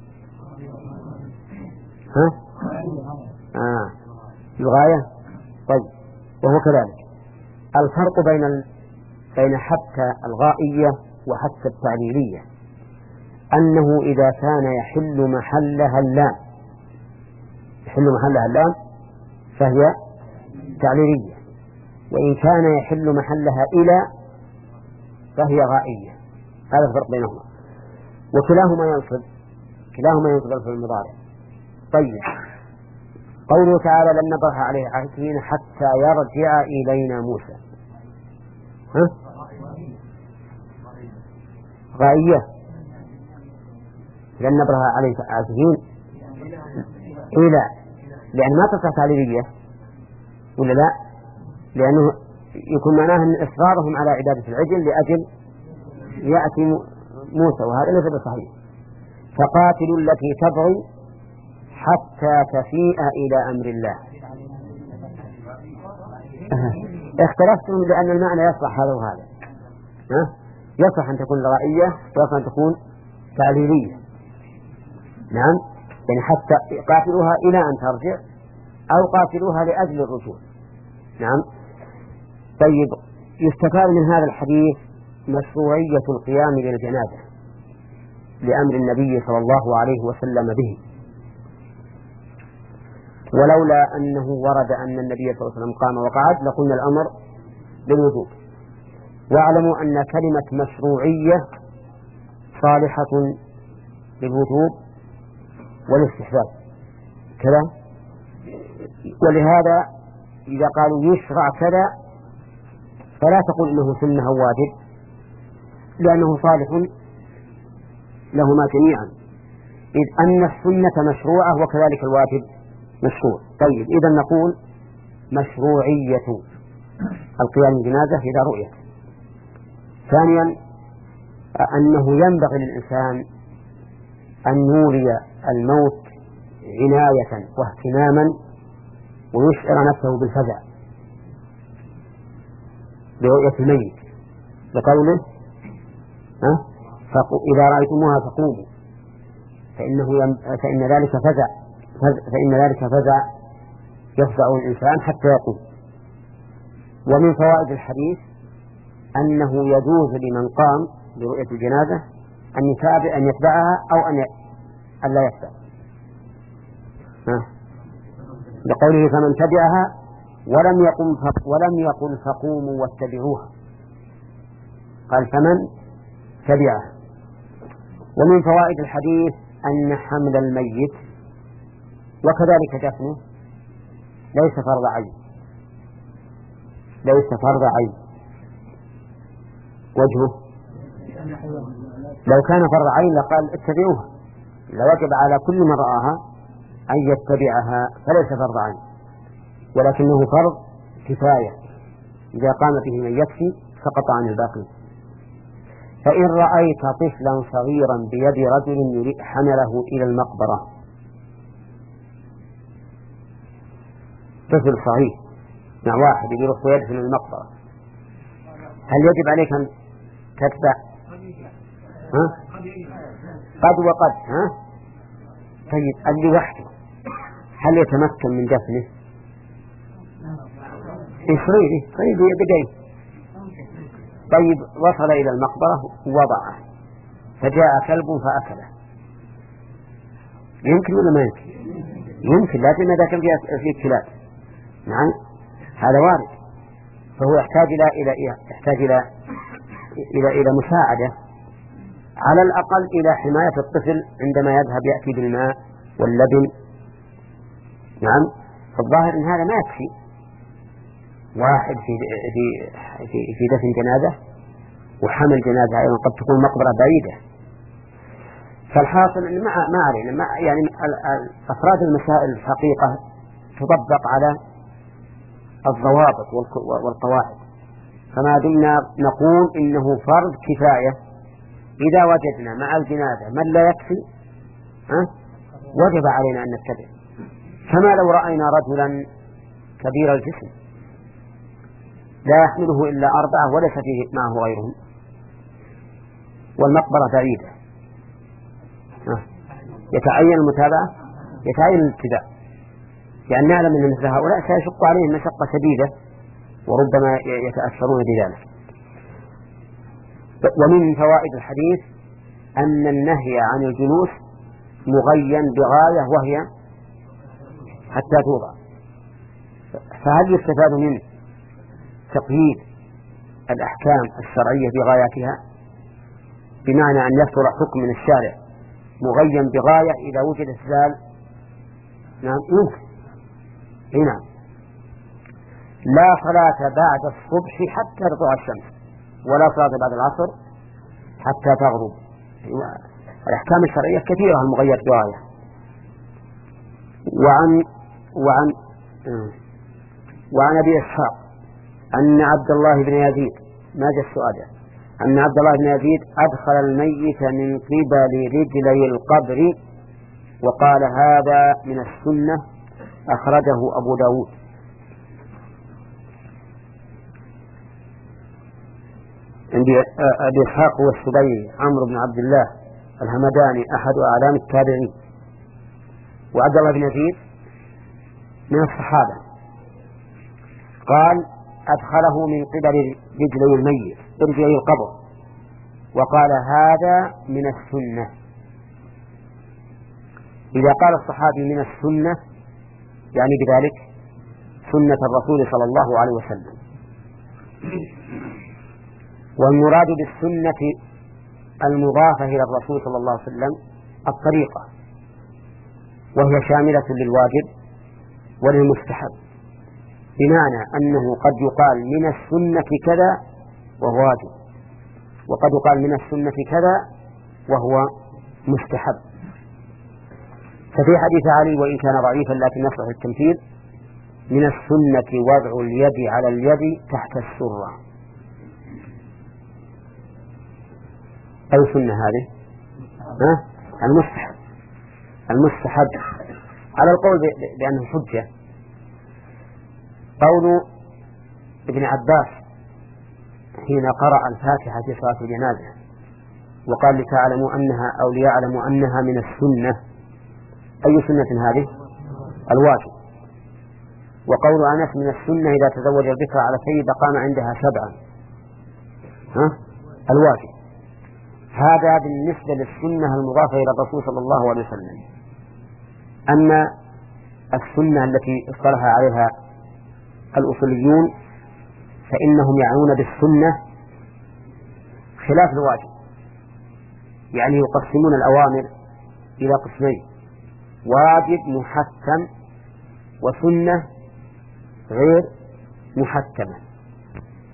ها؟ آه. الغاية. طيب، وهو كذلك الفرق بين ال... بين حتى الغائية وحتى التعليلية أنه إذا كان يحل محلها اللام يحل محلها اللام فهي تعليلية، وإن كان يحل محلها إلى فهي غائية. هذا الفرق بينهما، وكلاهما ينصب كلاهما ينصب الفعل المضارع. طيب، قوله تعالى لن نبرح عليه عاكفين حتى يرجع إلينا موسى، ها؟ غائية. لن نبرح عليه عاكفين إلى، لأن ما تصح تعليلية ولا لا؟ لأنه يكون معناه أن إصرارهم على عبادة العجل لأجل يأتي موسى، وهذا ليس بصحيح. فقاتلوا التي تبغي حتى تفيء إلى أمر الله. اختلفتم لأن المعنى يصلح هذا وهذا، ها؟ يصلح أن تكون غائية ويصلح أن تكون تعليلية. نعم، يعني حتى قاتلوها إلى أن ترجع أو قاتلوها لأجل الرجوع. نعم. طيب، يستفاد من هذا الحديث مشروعية القيام للجنازة لأمر النبي صلى الله عليه وسلم به، ولولا أنه ورد أن النبي صلى الله عليه وسلم قام وقعد لقلنا الأمر بالوجوب. واعلموا أن كلمة مشروعية صالحة للوجوب والاستحباب كذا، ولهذا إذا قالوا يشرع كذا فلا تقول إنه سنة أو واجب، لأنه صالح لهما جميعا، إذ أن السنة مشروعة وكذلك الواجب مشروع. طيب، إذا نقول مشروعية القيام بالجنازة إذا رؤيت. ثانيا، أنه ينبغي للإنسان أن يولي الموت عناية واهتماما ويشعر نفسه بالفزع برؤية الميت، لقوله ها؟ إذا رأيتموها فقوموا، فإنه يم... فإن ذلك فزع فإن ذلك فزع يفزع الإنسان حتى يقوم. ومن فوائد الحديث أنه يجوز لمن قام برؤية الجنازة أن يتابع أن يتبعها أو أن ي... أن لا يتبع، ها؟ لقوله فمن تبعها ولم يقم ف... ولم يقل فقوموا واتبعوها، قال فمن تبعها. ومن فوائد الحديث أن حمل الميت وكذلك دفنه ليس فرض عين، ليس فرض عين. وجهه لو كان فرض عين لقال اتبعوها، لوجب على كل من رآها أن يتبعها، فليس فرض عين، ولكنه فرض كفاية، إذا قام به من يكفي سقط عن الباقي. فإن رأيت طفلا صغيرا بيد رجل حمله إلى المقبرة، طفل صغير مع واحد يروح ويدفن المقبرة، هل يجب عليك أن تتبع؟ ها؟ قد وقد. ها؟ طيب اللي وحده هل يتمكن من دفنه؟ إسرائيلي طيب بديه. طيب وصل إلى المقبرة ووضعه فجاء كلب فأكله، يمكن ولا ما يمكن؟ يمكن، لكن إذا كان فيه كلاب نعم هذا وارد، فهو يحتاج إلى إلى يحتاج إلى إلى إلى مساعدة، على الأقل إلى حماية الطفل عندما يذهب يأتي بالماء واللبن. نعم، فالظاهر إن هذا ما يكفي واحد في في في, في دفن جنازة وحمل جنازة، أيضا قد تكون مقبرة بعيدة. فالحاصل إن ما ما علينا ما يعني أفراد المسائل الحقيقة تطبق على الضوابط والقواعد، فما دمنا نقول إنه فرض كفاية، إذا وجدنا مع الجنازة من لا يكفي ها وجب علينا أن نتبع. كما لو رأينا رجلا كبير الجسم لا يحمله إلا أربعة وليس فيه معه غيرهم والمقبرة بعيدة، يتعين المتابعة، يتعين الاتباع، لأن نعلم أن مثل هؤلاء سيشق عليهم مشقة شديدة وربما يتأثرون بذلك. ومن فوائد الحديث أن النهي عن الجلوس مغين بغاية وهي حتى توضع. فهل يستفاد منه تقييد الأحكام الشرعية بغاياتها، بمعنى أن يصدر حكم من الشارع مغين بغاية إذا وجد استدلال؟ نعم يمكن. نعم، لا صلاة بعد الصبح حتى تطلع الشمس، ولا صلاة بعد العصر حتى تغرب. الأحكام الشرعية كثيرة المغير بغاية. وعن وعن وعن أبي إسحاق أن عبد الله بن يزيد، ما جاء السؤال، أن عبد الله بن يزيد أدخل الميت من قبل رجلي القبر وقال هذا من السنة، أخرجه أبو داود. عندي أبي إسحاق والسبيعي عمرو بن عبد الله الهمداني أحد أعلام التابعين، وعبد الله بن يزيد من الصحابة، قال أدخله من قبل رجلي الميت رجلي القبر وقال هذا من السنة. إذا قال الصحابي من السنة يعني بذلك سنة الرسول صلى الله عليه وسلم. والمراد بالسنة المضافة إلى الرسول صلى الله عليه وسلم الطريقة، وهي شاملة للواجب وللمستحب، بمعنى أنه قد يقال من السنة كذا وهو واجب، وقد يقال من السنة كذا وهو مستحب. ففي حديث علي وإن كان ضعيفا لكن يصلح التمثيل، من السنة وضع اليد على اليد تحت السرة. أي سنة هذه؟ ها؟ المستحب. المستحب على القول بأنه حجة قول ابن عباس حين قرأ الفاتحة في صلاة الجنازة وقال لتعلموا أنها أو ليعلموا أنها من السنة. أي سنة هذه؟ الواجب. وقول أنس من السنة إذا تزوج البكر على سيد قام عندها سبعا، ها؟ الواجب. هذا بالنسبة للسنة المضافة إلى الرسول صلى الله عليه وسلم. أما السنة التي اصطلح عليها الأصوليون فإنهم يعنون بالسنة خلاف الواجب، يعني يقسمون الأوامر إلى قسمين: واجب محكم وسنة غير محكمة.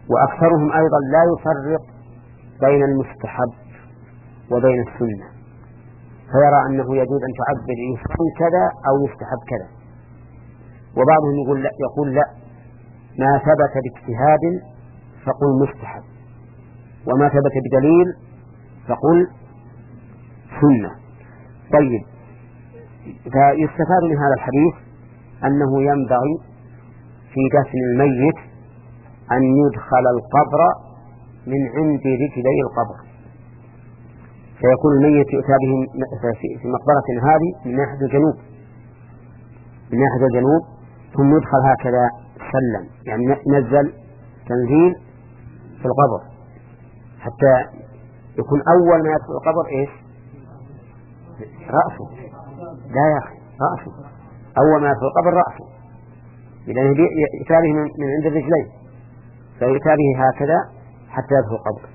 وأكثرهم أيضا لا يفرق بين المستحب وبين السنة، فيرى أنه يجوز أن تعبر يسن كذا أو يستحب كذا. وبعضهم يقول لا, يقول لا ما ثبت باجتهاد فقل مستحب، وما ثبت بدليل فقل سنة. طيب، فيستفاد من هذا الحديث أنه ينبغي في دفن الميت أن يدخل القبر من عند رجلي القبر، فيكون الميت يؤتى به في مقبرة هذه من ناحية الجنوب من ناحية الجنوب ثم يدخل هكذا سلم، يعني نزل تنزيل في القبر حتى يكون أول ما يدخل القبر إيش؟ رأسه. لا يا أخي، رأسه أول ما يدخل القبر رأسه، لأنه يؤتى به من عند الرجلين، فيؤتى به هكذا حتى يدخل القبر،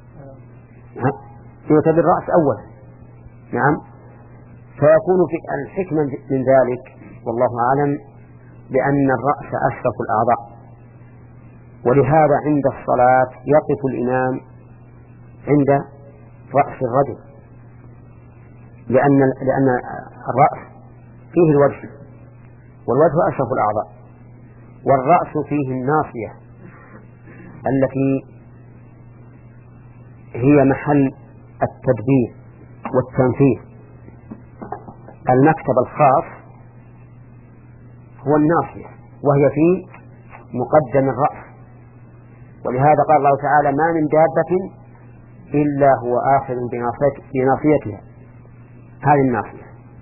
يؤتى بالرأس أولا. نعم. فيكون في الحكمة من ذلك والله أعلم لأن الرأس أشرف الأعضاء، ولهذا عند الصلاة يقف الإمام عند رأس الرجل، لأن لأن الرأس فيه الوجه، والوجه أشرف الأعضاء، والرأس فيه الناصية التي هي محل التدبير والتنفيذ. المكتب الخاص هو الناصية وهي في مقدم الرأس، ولهذا قال الله تعالى ما من دابة إلا هو آخذ بناصيتها، هذه الناصية.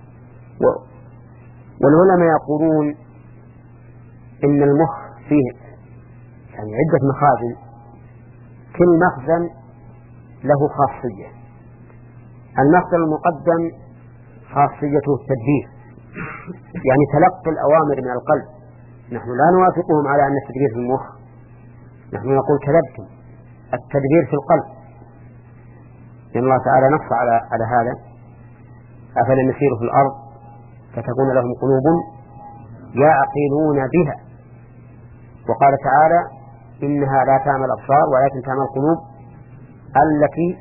والعلماء يقولون إن المخ فيه يعني عدة مخازن، كل مخزن له خاصية. المخزن المقدم خاصيته التدبير، يعني تلقي الأوامر من القلب. نحن لا نوافقهم على أن التدبير في المخ، نحن نقول كذبتم، التدبير في القلب، لأن الله تعالى نص على على هذا: أفلم يسيروا في الأرض فتكون لهم قلوب يعقلون بها. وقال تعالى: إنها لا تعمى الأبصار ولكن تعمى القلوب التي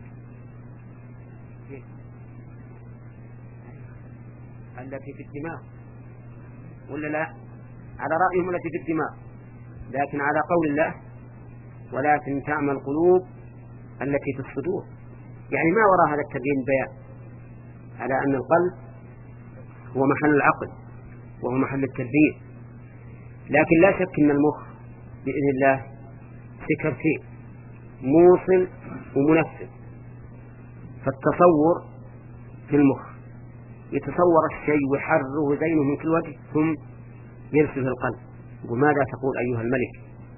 التي في الدماغ، ولا لا؟ على رأيهم التي في الدماغ، لكن على قول الله: ولكن تعمى القلوب التي في الصدور. يعني ما وراء هذا التبيين بيان على أن القلب هو محل العقل وهو محل التدبير. لكن لا شك أن المخ بإذن الله سكرتين موصل ومنفذ. فالتصور في المخ يتصور الشيء ويحرره زينه من كل وجه ثم يرسل في القلب، يقول: ماذا تقول أيها الملك؟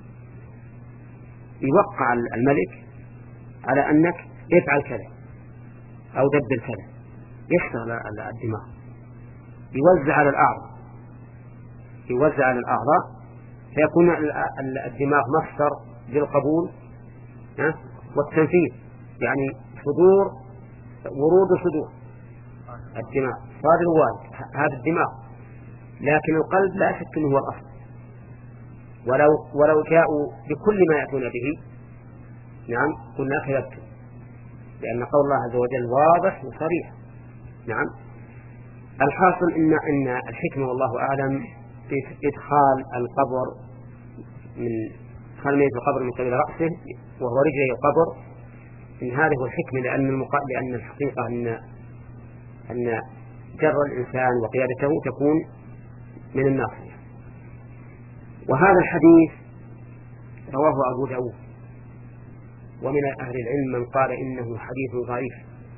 يوقع الملك على أنك افعل كذا أو دبر كذا، يشتغل على الدماغ، يوزع على الأعضاء يوزع على الأعضاء فيكون الدماغ مصدر للقبول والتنفيذ، يعني صدور ورود صدور الدماغ صادر وارد، هذا الدماغ. لكن القلب لا شك أنه هو الأصل، ولو ولو جاءوا بكل ما يأتون به نعم قلنا كذبتم، لأن قول الله عز وجل واضح وصريح. نعم. الحاصل إن إن الحكمة والله أعلم في إدخال القبر من إدخال ميت القبر من قبل رأسه وهو رجلي القبر، إن هذه هو الحكمة، لأن المقا... لأن الحقيقة أن أن جر الإنسان وقيادته تكون من الناصية. وهذا الحديث رواه أبو داود، ومن أهل العلم من قال إنه حديث ضعيف،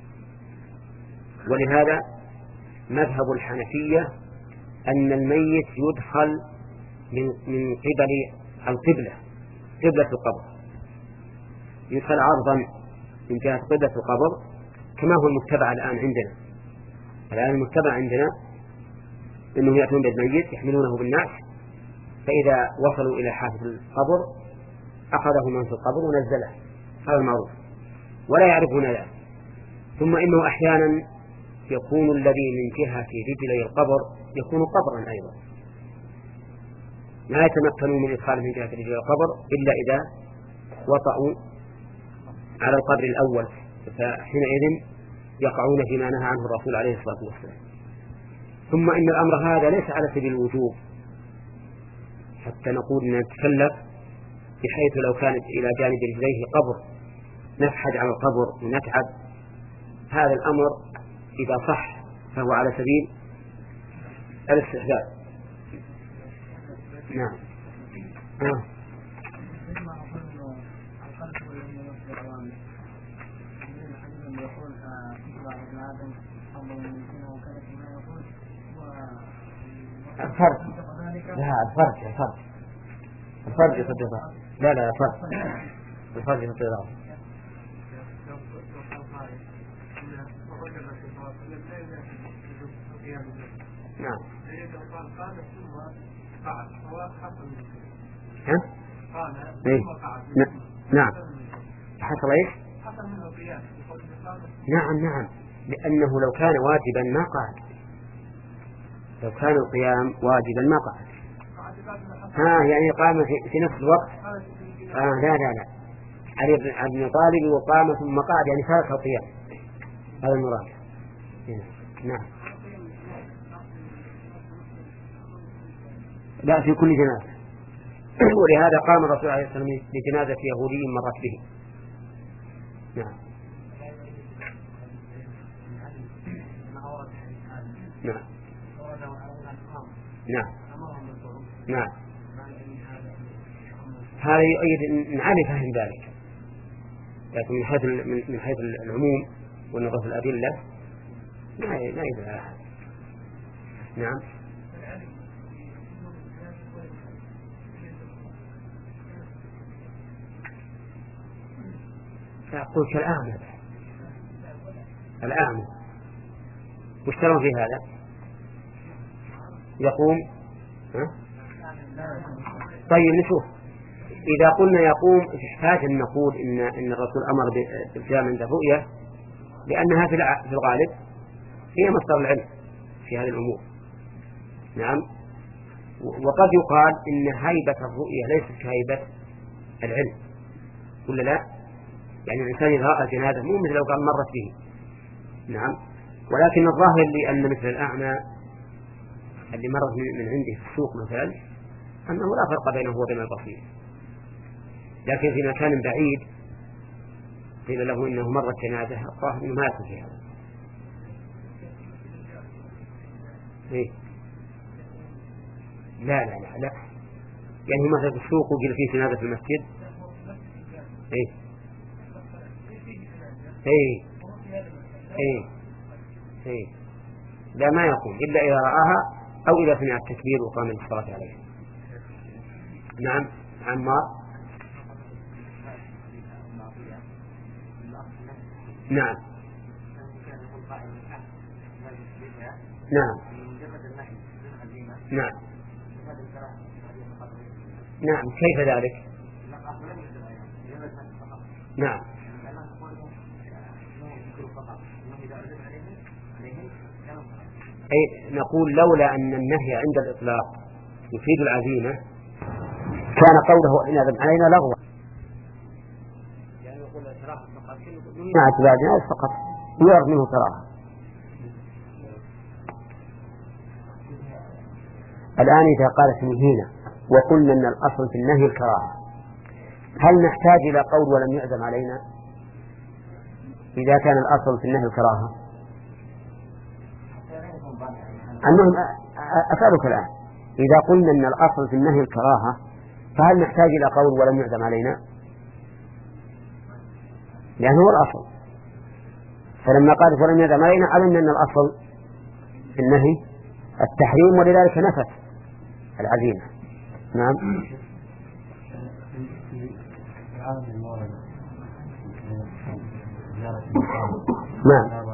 ولهذا مذهب الحنفية أن الميت يدخل من من قبل القبلة، قبلة القبر، يدخل عرضا من جهة قبلة القبر، كما هو المتبع الآن عندنا. الآن المتبع عندنا أنه يأتون بالميت يحملونه بالناس، فإذا وصلوا إلى حافة القبر أخذه من في القبر ونزله، هذا المعروف ولا يعرفون ذلك. ثم إنه أحيانا يكون الذي من جهة رجلي القبر يكون قبرا أيضا، لا يتمكنون من إدخاله من جهة رجلي القبر إلا إذا وطأوا على القبر الأول، فحينئذ يقعون فيما نهى عنه الرسول عليه الصلاة والسلام. ثم إن الأمر هذا ليس على سبيل الوجوب حتى نقول أن نتكلف، بحيث لو كانت إلى جانب رجليه قبر نفحج على القبر ونتعب. هذا الأمر إذا صح فهو على سبيل الاستحباب. نعم. آه. الفرق لا الفرق الفرق الفرق يصدق لا لا الفرق الفرق يصدق. نعم. ها؟ إيه؟ نعم. حصل إيش؟ نعم نعم، لأنه لو كان واجبا ما قعد، لو كان القيام واجبا ما قعد. ها يعني قام في, في نفس الوقت. آه لا لا لا، علي بن ابي طالب وقام ثم قعد يعني ترك القيام، هذا المراد. نعم. لا في كل جنازة، ولهذا قام الرسول عليه الصلاة والسلام لجنازة يهودي مرت به. نعم. نعم. نعم. نعم. هذا يؤيد أن علي فهم ذلك، لكن من حيث من حيث العموم والنظر في الأدلة ما ما يدل على هذا. نعم. فأقول كالأعمى الأعمى واشتروا في هذا يقوم. ها؟ طيب نشوف، إذا قلنا يقوم تحتاج أن نقول إن إن الرسول أمر بالقيام عند الرؤية، لأنها في الغالب هي مصدر العلم في هذه الأمور. نعم. وقد يقال إن هيبة الرؤية ليست كهيبة العلم، ولا لا؟ يعني الإنسان إذا رأى جنازة مو مثل لو قال مرت به. نعم. ولكن الظاهر لي أن مثل الأعمى اللي مرت من عنده في السوق مثلا أنه لا فرق بينه وبين البصير، لكن في مكان بعيد قيل له إنه مرت جنازة، الظاهر إنه ما يكون في هذا. إيه؟ لا لا لا لا، يعني مثلا في السوق وقيل فيه جنازة في المسجد. إيه إيه إيه إيه لا ما يقوم إلا إذا رآها أو إذا سمع التكبير وقام للصلاة عليها. نعم. عمار. نعم. نعم. نعم. نعم. كيف ذلك؟ نعم. أي نقول لولا أن النهي عند الإطلاق يفيد العزيمة كان قوله إن أذن علينا لغوا، يعني يقول الكراهة فقط مع اعتبار الناس فقط يرغب منه كراهة. الآن إذا قالت نهينا وقلنا أن الأصل في النهي الكراهة، هل نحتاج إلى قول ولم يعزم علينا إذا كان الأصل في النهي الكراهة؟ أنهم أسألك الآن إذا قلنا أن الأصل في النهي الكراهة فهل نحتاج إلى قول ولم يعزم علينا؟ لأنه هو الأصل، فلما قالت ولم يعزم علينا علمنا أن الأصل في النهي التحريم، ولذلك نفت العزيمة. نعم. نعم.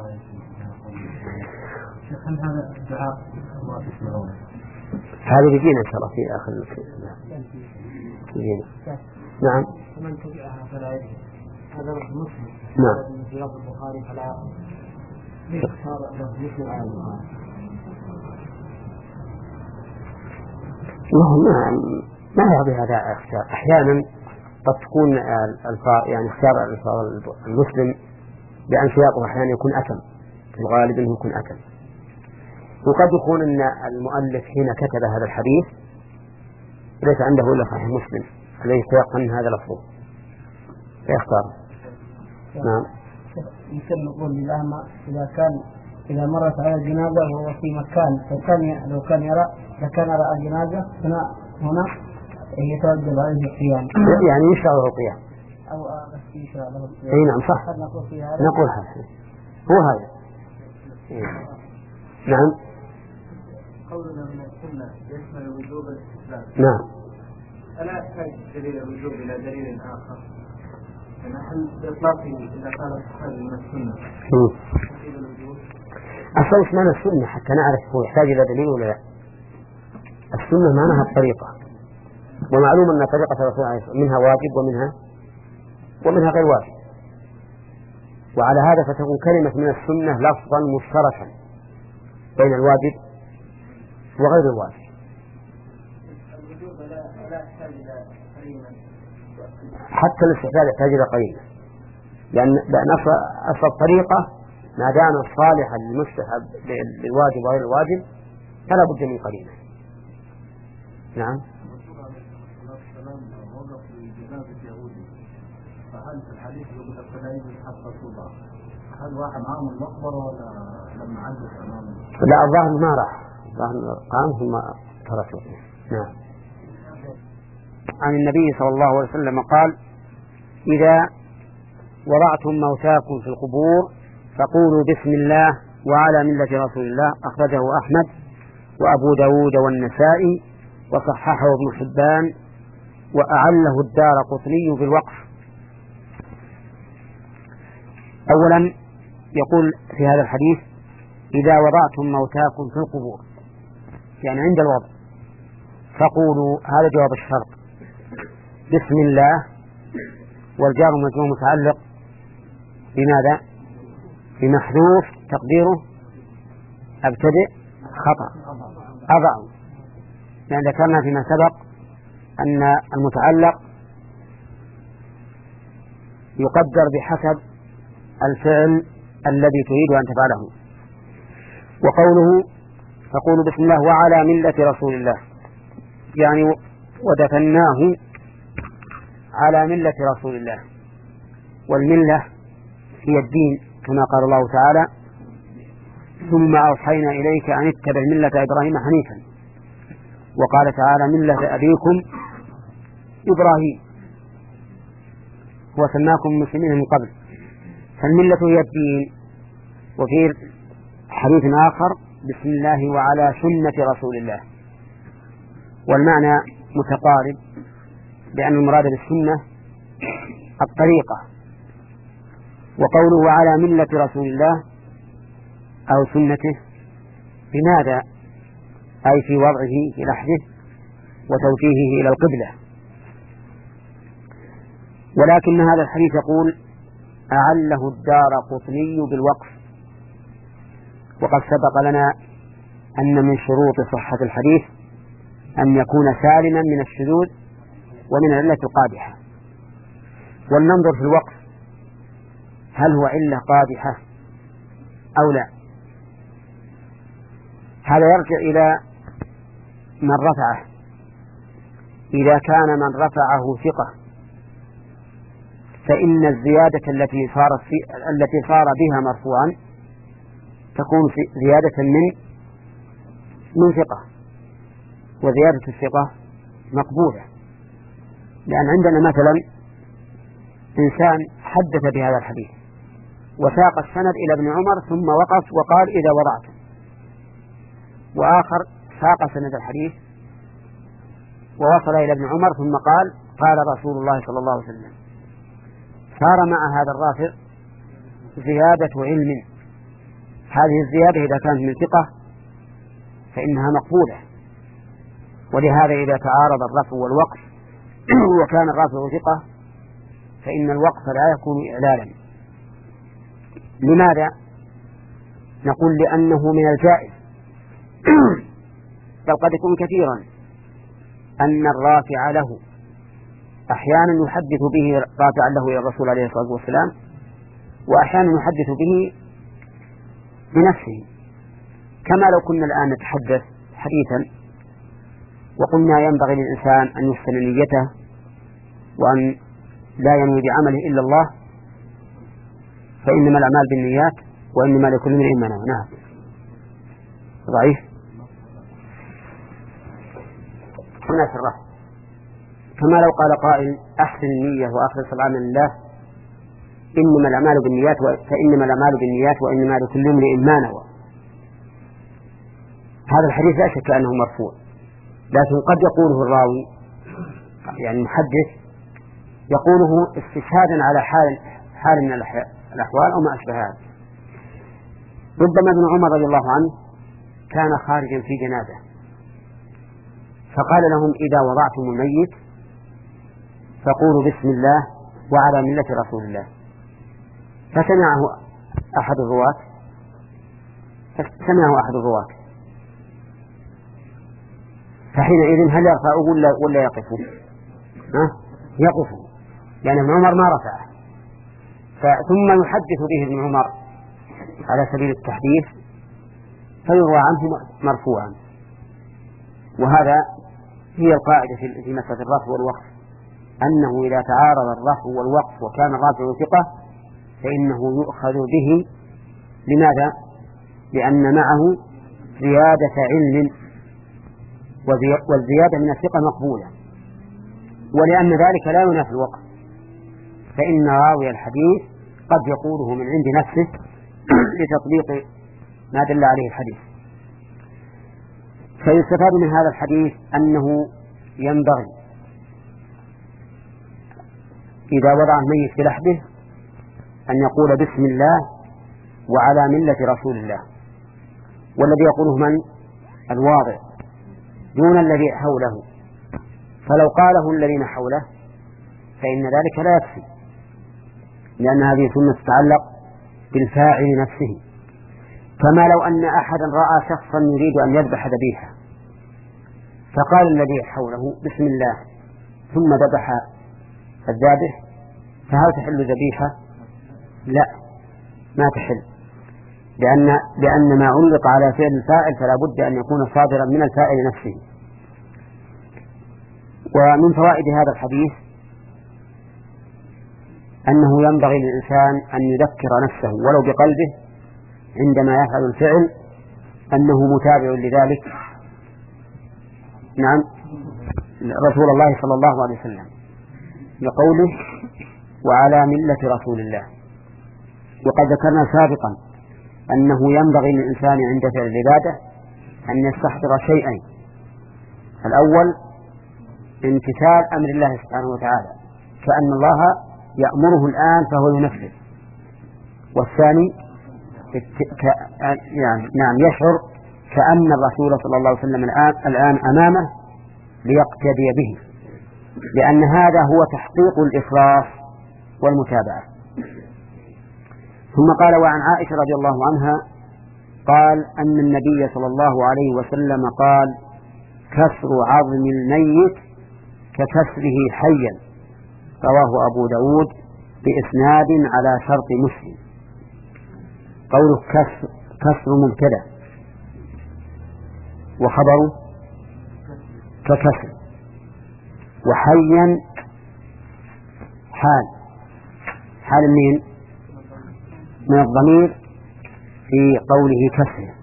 هل هذا الدعاء الله يسمعونه؟ هذا بيجينا إن شاء الله في آخر الكلام. بيجينا. نعم. ومن تبعها فلا يجب، هذا مسلم. نعم. في لفظ البخاري فلا يختار له مثل آل البخاري. ما ما يعطي هذا اختيار. أحيانا قد تكون الفاظ يعني اختيار الفاظ المسلم بأن سياقه أحيانا يكون أتم، في الغالب أنه يكون أتم. وقد يكون أن المؤلف حين كتب هذا الحديث ليس عنده إلا صحيح مسلم الذي يتيقن هذا لفظه فيختار. نعم. يمكن نقول للأعمى إذا كان إذا مرت على الجنازة وهو في مكان فكان لو كان يرى لكان رأى الجنازة هنا هنا يتوجب عليه القيام، يعني يشرع له القيام أو بس يشرع له القيام. أي نعم صح. نقول في هذا نقول هذا هو هذا. نعم. قولنا من السنة يشمل وجوب الاستسلام. نعم. ألا يحتاج دليل الوجوب إلى دليل آخر؟ هل بإطلاقه إذا قال الصحابي من السنة يفيد الوجوب؟ أصلا إيش معنى السنة حتى نعرف هو يحتاج إلى دليل ولا لا؟ السنة معناها الطريقة، ومعلوم أن طريقة الرسول عليه الصلاة والسلام منها واجب ومنها ومنها غير واجب، وعلى هذا فتكون كلمة من السنة لفظا مشتركا بين الواجب وغير الواجب. الوجوب لا يحتاج إلى قرينة، حتى الاستحلال يحتاج إلى قرينة، لأن لأن أصل الطريقة ما دام صالحا للمستحب للواجب وغير الواجب فلا بد من قرينة. نعم. فهل في الحديث يقول الفلاحين حتى صوبة هل واحد معهم المقبرة ولا لما عدت أمامه؟ لا الظاهر ما راح، الظاهر قام ثم تركه. نعم. عن النبي صلى الله عليه وسلم قال: إذا وضعتم موتاكم في القبور فقولوا بسم الله وعلى ملة رسول الله. أخرجه أحمد وأبو داود والنسائي وصححه ابن حبان وأعله الدارقطني في الوقف. أولا يقول في هذا الحديث: إذا وضعتم موتاكم في القبور، يعني عند الوضع، فقولوا، هذا جواب الشرط، بسم الله، والجار والمجرور متعلق بماذا؟ بمحذوف تقديره أبتدئ خطأ أضع، لأن ذكرنا فيما سبق أن المتعلق يقدر بحسب الفعل الذي تريد أن تفعله. وقوله فقولوا بسم الله وعلى ملة رسول الله، يعني ودفناه على ملة رسول الله، والملة هي الدين كما قال الله تعالى: ثم أوحينا إليك أن اتبع ملة إبراهيم حنيفا. وقال تعالى: ملة أبيكم إبراهيم، هو سماكم مسلمين من قبل، فالملة هي الدين. وفي حديث آخر: بسم الله وعلى سنة رسول الله، والمعنى متقارب، لأن المراد بالسنة الطريقة. وقوله على ملة رسول الله أو سنته، بماذا؟ أي في وضعه في لحده وتوجيهه إلى القبلة. ولكن هذا الحديث يقول: أعله الدارقطني بالوقف. وقد سبق لنا أن من شروط صحة الحديث أن يكون سالما من الشذوذ ومن العلة القادحة. ولننظر في الوقف، هل هو علة قادحة أو لا؟ هذا يرجع إلى من رفعه. إذا كان من رفعه ثقة فإن الزيادة التي صارت في التي صار بها مرفوعا تكون زيادة من من ثقة، وزيادة الثقة مقبولة. لأن عندنا مثلا إنسان حدث بهذا الحديث وساق السند إلى ابن عمر ثم وقف وقال: إذا وضعت، وآخر ساق سند الحديث ووصل إلى ابن عمر ثم قال: قال رسول الله صلى الله عليه وسلم. صار مع هذا الرافع زيادة علم. هذه الزيادة إذا كانت من ثقة فإنها مقبولة. ولهذا إذا تعارض الرفع والوقف وكان الرافع ثقة فإن الوقف لا يكون إعلالا. لماذا؟ نقول: لأنه من الجائز بل قد يكون كثيرا أن الرافع له أحيانا يحدث به راجعا له إلى الرسول عليه الصلاة والسلام، وأحيانا يحدث به بنفسه، كما لو كنا الآن نتحدث حديثا وقلنا ينبغي للإنسان أن يحسن نيته وأن لا ينوي بعمله إلا الله، فإنما الأعمال بالنيات وإنما لكل امرئ ما نوى. نعم ضعيف هنا في الرفع، كما لو قال قائل أحسن النية وأخلص العمل لله، إنما الأعمال بالنيات فإنما الأعمال بالنيات وإنما لكل امرئ ما نوى. هذا الحديث لا شك أنه مرفوع، لكن قد يقوله الراوي يعني المحدث يقوله استشهادا على حال حال من الأحوال أو ما أشبه هذا. ربما ابن عمر رضي الله عنه كان خارجا في جنازة، فقال لهم إذا وضعتم الميت فقولوا بسم الله وعلى ملة رسول الله، فسمعه أحد الرواة فسمعه أحد الرواة فحينئذ هل يرفعه ولا, ولا يقفه؟ ها؟ يقفه، لأن ابن عمر ما رفعه، ثم يحدث به ابن عمر على سبيل التحديث فيروى عنه مرفوعا. وهذا هي القاعدة في مسألة الرفع والوقف، أنه إذا تعارض الرفع والوقف وكان الرافع ثقة فإنه يؤخذ به. لماذا؟ لأن معه زيادة علم، والزيادة من الثقة مقبولة، ولأن ذلك لا ينافي الوقف، فإن راوي الحديث قد يقوله من عند نفسه لتطبيق ما دل عليه الحديث. فيستفاد من هذا الحديث أنه ينبغي إذا وضع الميت في لحده أن يقول بسم الله وعلى ملة رسول الله، والذي يقوله من؟ الواضع دون الذي حوله، فلو قاله الذين حوله فإن ذلك لا يكفي، لأن هذه سنة تتعلق بالفاعل نفسه. كما لو أن أحدا رأى شخصا يريد أن يذبح ذبيحة فقال الذي حوله بسم الله ثم ذبح الذابح، فهل تحل ذبيحة؟ لا، ما تحل، لأن لأن ما علق على فعل الفاعل فلا بد أن يكون صادرا من الفاعل نفسه. ومن فوائد هذا الحديث أنه ينبغي للإنسان أن يذكر نفسه ولو بقلبه عندما يفعل الفعل أنه متابع لذلك، نعم، رسول الله صلى الله عليه وسلم لقوله وعلى ملة رسول الله. وقد ذكرنا سابقا أنه ينبغي للإنسان عند فعل العبادة أن يستحضر شيئين: الأول امتثال أمر الله سبحانه وتعالى كأن الله يأمره الآن فهو ينفذ، والثاني يعني نعم يشعر كأن الرسول صلى الله عليه وسلم الآن, الآن أمامه ليقتدي به، لأن هذا هو تحقيق الإخلاص والمتابعة. ثم قال وعن عائشة رضي الله عنها قال أن النبي صلى الله عليه وسلم قال كسر عظم الميت ككسره حيا، رواه أبو داود بإسناد على شرط مسلم. قوله كسر, كسر مبتدأ وخبره ككسر، وحيا حال حال من من الضمير في قوله كسر.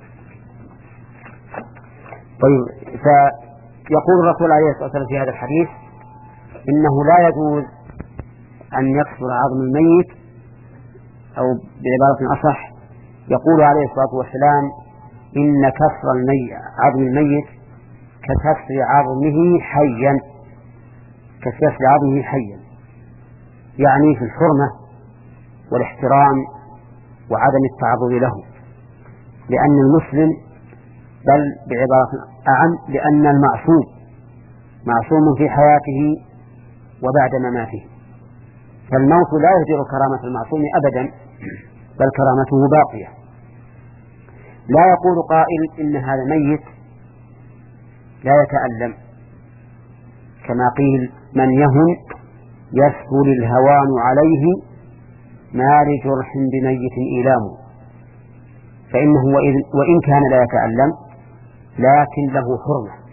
طيب، فيقول الرسول عليه الصلاة والسلام في هذا الحديث إنه لا يجوز أن يكسر عظم الميت، أو بعبارة أصح يقول عليه الصلاة والسلام إن كسر الميت عظم الميت ككسر عظمه حيا، ككسر عظمه حيا، يعني في الحرمة والاحترام وعدم التعرض له، لأن المسلم بل بعبارة أعم لأن المعصوم معصوم في حياته وبعد مماته، فالموت لا يهدر كرامة المعصوم أبدا، بل كرامته باقية. لا يقول قائل إن هذا ميت لا يتألم، كما قيل من يهن يسهل الهوان عليه ما لجرح بميت إيلام، فإنه وإن كان لا يتألم لكن له حرمة.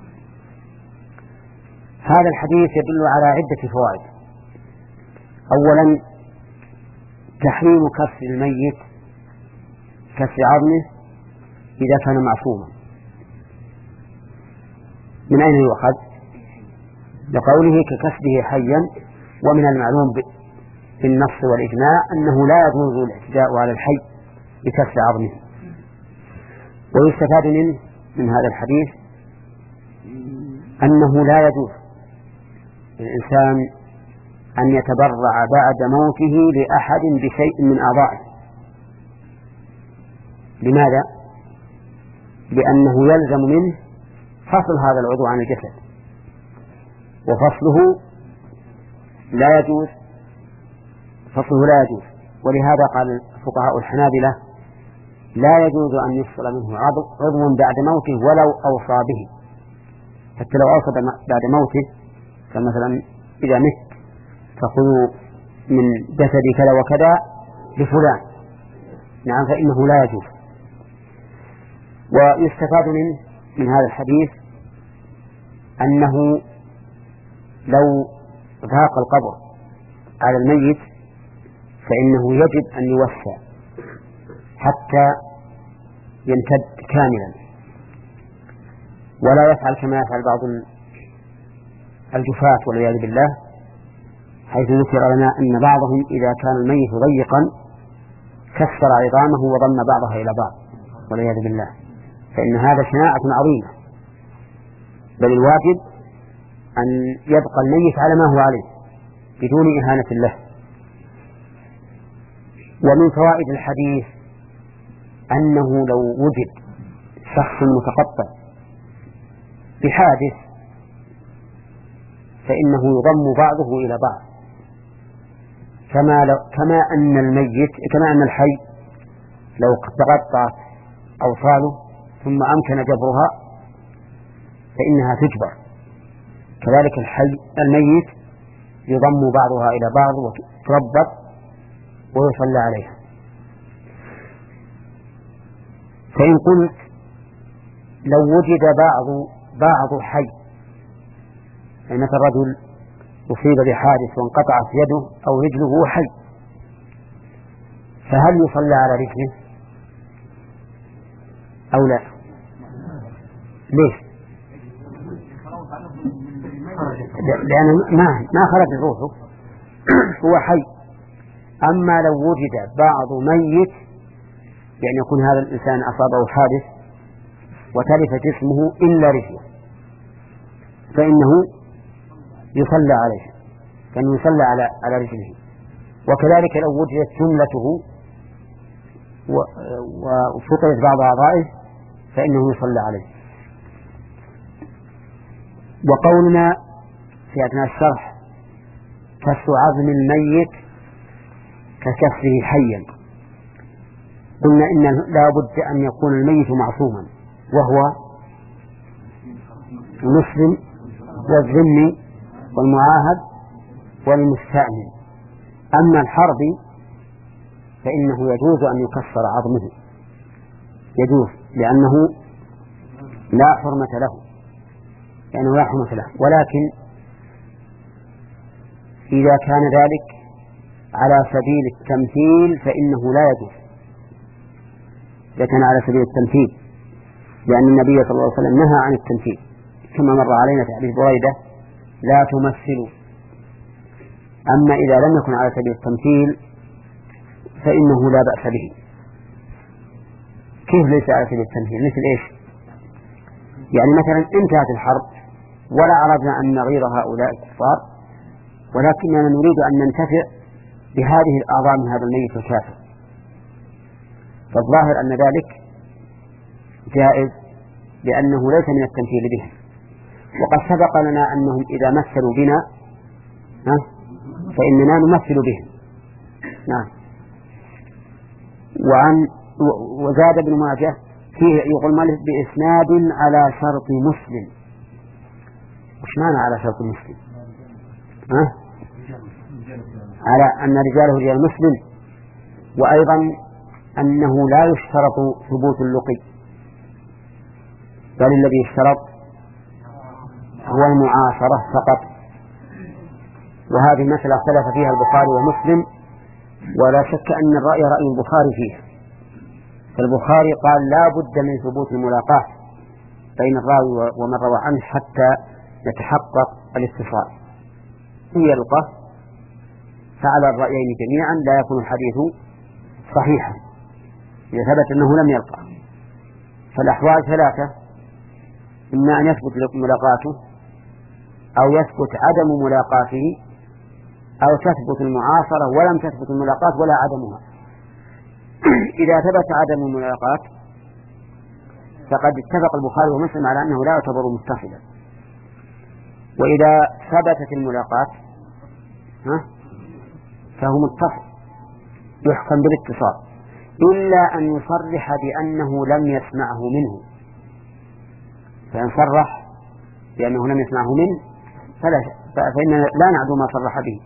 هذا الحديث يدل على عدة فوائد. أولا تحريم كسر الميت كسر عظمه إذا كان معصوما. من أين يؤخذ؟ لقوله ككسبه حيا، ومن المعلوم في النص والإجماع أنه لا يجوز الاعتداء على الحي بكسر عظمه. ويستفاد منه من هذا الحديث أنه لا يجوز للإنسان أن يتبرع بعد موته لأحد بشيء من أعضائه. لماذا؟ لأنه يلزم منه فصل هذا العضو عن الجسد، وفصله لا يجوز فصله لا يجوز ولهذا قال فقهاء الحنابلة لا يجوز أن يفصل منه عضو بعد موته ولو أوصى به، حتى لو أوصى بعد موته، فمثلا إذا مت فخذوا من جسدي كذا وكذا لفلان، نعم، فإنه لا يجوز. ويستفاد منه من هذا الحديث أنه لو ضاق القبر على الميت فإنه يجب أن يوسع حتى يمتد كاملا، ولا يفعل كما يفعل بعض الجفاة والعياذ بالله، حيث ذكر لنا أن بعضهم إذا كان الميت ضيقا كسر عظامه وضم بعضها إلى بعض والعياذ بالله، فإن هذا شناعة عظيمة. بل الواجب أن يبقى الميت على ما هو عليه بدون إهانة له. ومن فوائد الحديث أنه لو وجد شخص متقطع بحادث فإنه يضم بعضه إلى بعض، كما, لو كما أن الميت كما أن الحي لو تقطعت أوصاله ثم أمكن جبرها فإنها تجبر، كذلك الحي الميت يضم بعضها إلى بعض وتربط ويصلى عليها. فإن قلت لو وجد بعض بعض حي، يعني مثل رجل أصيب بحادث وانقطعت يده أو رجله وهو حي، فهل يصلى على رجله أو لا؟ ليش؟ لأنه ما ما خرج روحه هو حي. أما لو وجد بعض ميت، يعني يكون هذا الإنسان أصابه حادث وتلف جسمه إلا رجله، فإنه يصلى عليه، فإنه يصلى على على رجله. وكذلك لو وجدت جملته وفقدت بعض أعضائه فإنه يصلى عليه. وقولنا في أثناء الشرح كسر عظم الميت ككسره حيا، قلنا إن لا بد أن يكون الميت معصوما، وهو المسلم والذمي والمعاهد والمستأمن. أما الحربي فإنه يجوز أن يكسر عظمه، يجوز لأنه لا حرمة له، لأنه لا حرمة له. ولكن إذا كان ذلك على سبيل التمثيل فإنه لا يجوز، إذا كان على سبيل التمثيل، لأن النبي صلى الله عليه وسلم نهى عن التمثيل كما مر علينا في حديث بريدة لا تمثلوا. أما إذا لم يكن على سبيل التمثيل فإنه لا بأس به. كيف ليس على سبيل التمثيل؟ مثل إيش؟ يعني مثلا انتهت الحرب ولا أردنا أن نغير هؤلاء الكفار، ولكننا نريد أن ننتفع بهذه الأعضاء من هذا الميت الكافر، فالظاهر أن ذلك جائز لأنه ليس من التمثيل بهم. وقد سبق لنا أنهم إذا مثلوا بنا فإننا نمثل بهم. نعم. وعن وزاد ابن ماجه فيه يقول مالك بإسناد على شرط مسلم. وش معنى على شرط مسلم؟ ها؟ على أن رجاله رجال مسلم، وأيضا أنه لا يشترط ثبوت اللقي، بل الذي يشترط هو المعاصرة فقط. وهذه مسألة اختلف فيها البخاري ومسلم، ولا شك أن الرأي رأي البخاري فيها. فالبخاري قال لا بد من ثبوت الملاقاة بين الراوي ومن روى عنه حتى يتحقق الاتصال. إن يلقى فعلى الرأيين جميعا لا يكون الحديث صحيحا إذا ثبت أنه لم يلقى. فالأحوال ثلاثة: إما أن يثبت ملاقاته، أو يثبت عدم ملاقاته، أو تثبت المعاصرة ولم تثبت الملاقاة ولا عدمها. إذا ثبت عدم الملاقاة فقد اتفق البخاري ومسلم على أنه لا يعتبر متصلا، وإذا ثبتت الملاقاة فهو متصل يحكم بالاتصال، إلا أن يصرح بأنه لم يسمعه منه. فإن صرح بأنه لم يسمعه منه فلا فإننا لا نعدو ما صرح به.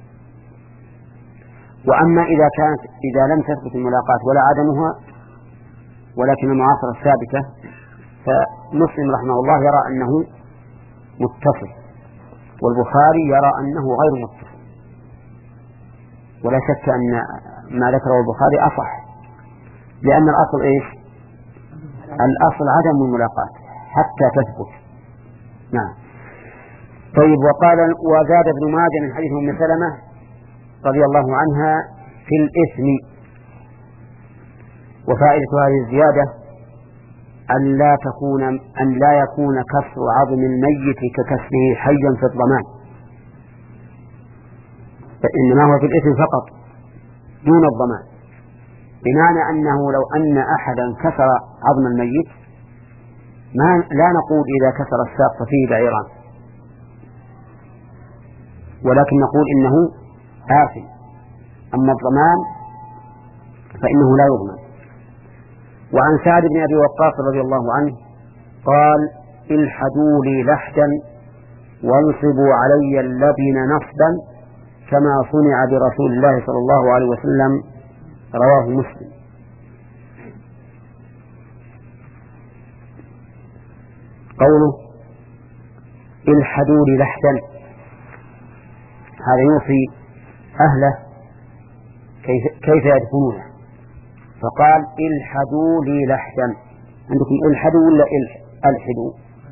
وأما إذا كانت إذا لم تثبت الملاقاة ولا عدمها ولكن المعاصرة ثابتة، فمسلم رحمه الله يرى أنه متصل، والبخاري يرى أنه غير متصل. ولا شك أن ما ذكره البخاري أصح، لأن الأصل إيش؟ الأصل عدم الملاقاة حتى تثبت. نعم. طيب. وقال وزاد ابن ماجه من حديث أم سلمة رضي الله عنها في الإثم. وفائدة هذه الزيادة أن لا تكون أن لا يكون كسر عظم الميت ككسره حيا في الضمان، إنما هو في الإثم فقط دون الضمان، بمعنى أنه لو أن أحدا كسر عظم الميت ما لا نقول إذا كسر الساق ففيه بعيران، ولكن نقول إنه آثم. أما الضمان فإنه لا يضمن. وعن سعد بن أبي وقاص رضي الله عنه قال: الحدوا لي لحدا وانصبوا علي اللبن نصبا كما صنع برسول الله صلى الله عليه وسلم. رواه مسلم. قوله الحدوا لي لحدا هذا يوصي أهله كيف, كيف يدفنونه، فقال الحدوا لي لحدا. عندكم الحدوا ولا الحدوا؟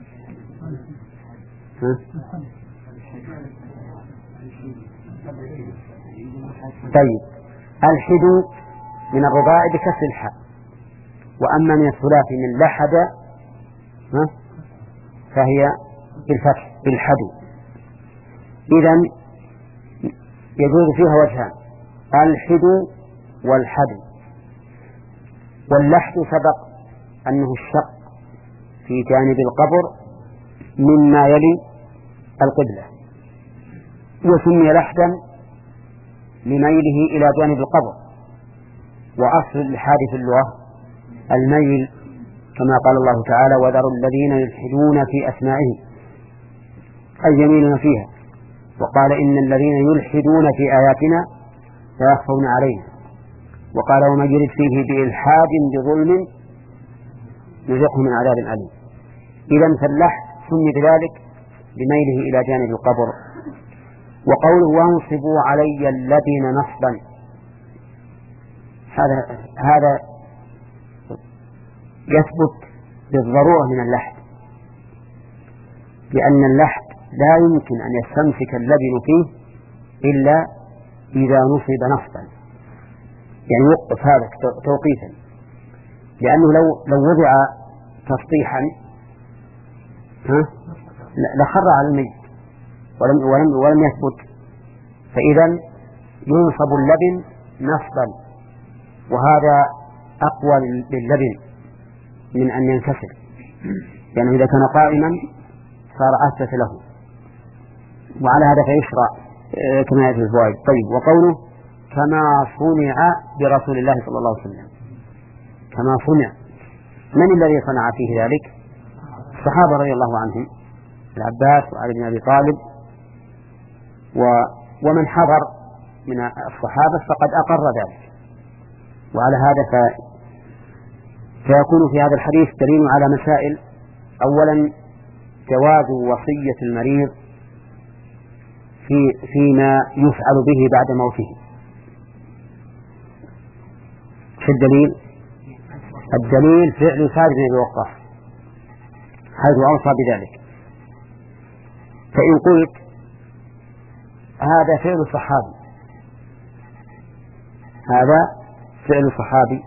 طيب. الحدوا من الرباع بكسر الحاء، وأما من الثلاثي من لحد فهي بالفتح بالحدو. إذن يجوز فيها وجهان: الحدو والحدو. واللحد سبق أنه الشق في جانب القبر مما يلي القبلة، وسمي لحدا لميله إلى جانب القبر، وأصل اللحاد في اللغة الميل، كما قال الله تعالى: وذروا الذين يلحدون في أسمائه، أي يميلون فيها. وقال: إن الذين يلحدون في آياتنا لا يخفون علينا. وقال: ومن يرد فيه بإلحاد بظلم نذقه من عذاب أليم. إذن فاللحد سمي بذلك بميله إلى جانب القبر. وقوله وانصبوا علي اللبن نصبا، هذا هذا يثبت بالضرورة من اللحد، لأن اللحد لا يمكن أن يستمسك اللبن فيه إلا إذا نصب نصبا، يعني يوقف هذا توقيفا، لأنه لو لو وضع تسطيحا لخر على الميت ولم ولم ولم يثبت، فإذا ينصب اللبن نصبا، وهذا أقوى لللبن من أن ينكسر، لأنه إذا كان قائما صار أثبت له، وعلى هذا فيشرع كما يأتي الفوائد. طيب. وقوله كما صنع برسول الله صلى الله عليه وسلم، كما صنع، من الذي صنع فيه ذلك؟ الصحابة رضي الله عنهم، العباس وعلي بن أبي طالب و... ومن حضر من الصحابة فقد أقر ذلك. وعلى هذا ف... فيكون في هذا الحديث دليل على مسائل. أولا جواز وصية المريض في فيما يفعل به بعد موته. في الدليل الدليل فعل سعد بن أبي وقاص حيث أوصى بذلك. فإن قلت هذا فعل صحابي هذا فعل صحابي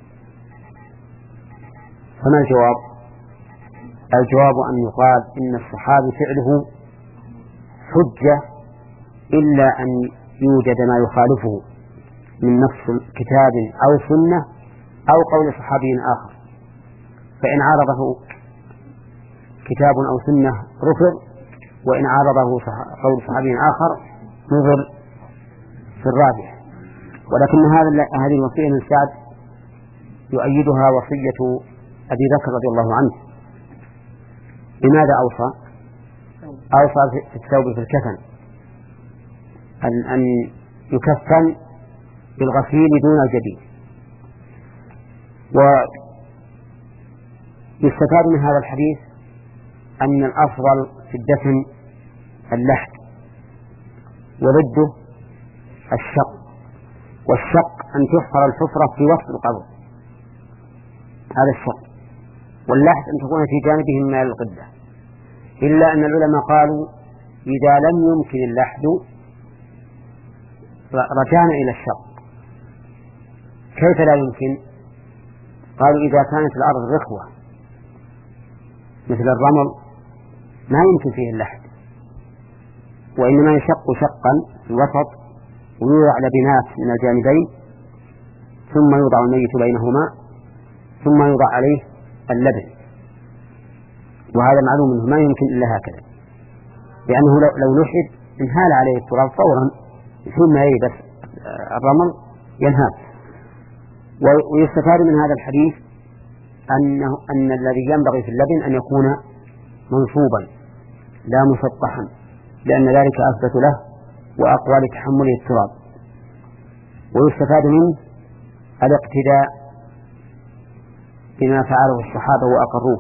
فما الجواب؟ الجواب أن يقال إن الصحابي فعله حجة إلا أن يوجد ما يخالفه من نص كتاب أو سنة أو قول صحابي آخر، فإن عارضه كتاب أو سنة رفض، وإن عارضه قول صحابي آخر نظر في الراجح. ولكن هذا هذه الوصية من سعد يؤيدها وصية أبي بكر رضي الله عنه. بماذا أوصى؟ أوصى في الثوب في الكفن أن, أن يكفن بالغسيل دون الجديد. ويستفاد من هذا الحديث أن الأفضل في الدفن اللحد وضده الشق، والشق أن تحفر الحفرة في وسط القبر، هذا الشق، واللحد أن تكون في جانبه من القبلة. إلا أن العلماء قالوا إذا لم يمكن اللحد رجعنا إلى الشق. كيف لا يمكن؟ قالوا إذا كانت الأرض رخوة مثل الرمل ما يمكن فيه اللحد، وإنما يشق شقا في الوسط ويوضع لبنات من الجانبين ثم يوضع الميت بينهما ثم يوضع عليه اللبن، وهذا معلوم أنه ما يمكن إلا هكذا، لأنه لو لحد انهال عليه التراب فورا ثم ييبس الرمل ينهال. ويستفاد من هذا الحديث أنه أن الذي ينبغي في اللبن أن يكون منصوبا لا مسطحا، لأن ذلك أثبت له وأقوى لتحمله التراب. ويستفاد منه الاقتداء بما فعله الصحابة وأقروه،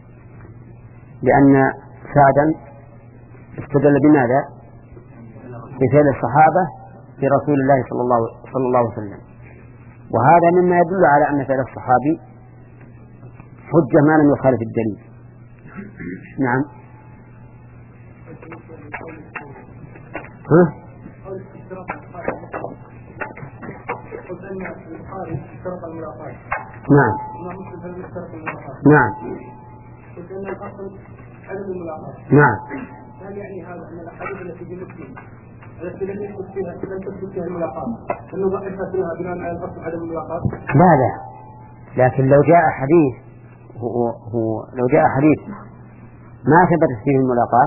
لأن سعدا استدل بماذا؟ بفعل الصحابة في رسول الله صلى الله, صلى الله عليه وسلم، وهذا مما يدل على أن فعل الصحابي حجة ما لم يخالف الدليل. نعم. ها؟ نعم نعم نعم. هل يعني هذا أن الأحاديث التي في مسلم التي لم يثبت فيها لم تثبت فيها الملاقات أنه ضعف فيها بناء على الأصل عدم الملاقات؟ لا لا، لكن لو جاء حديث هو, هو لو جاء حديث ما ثبتت فيه الملاقات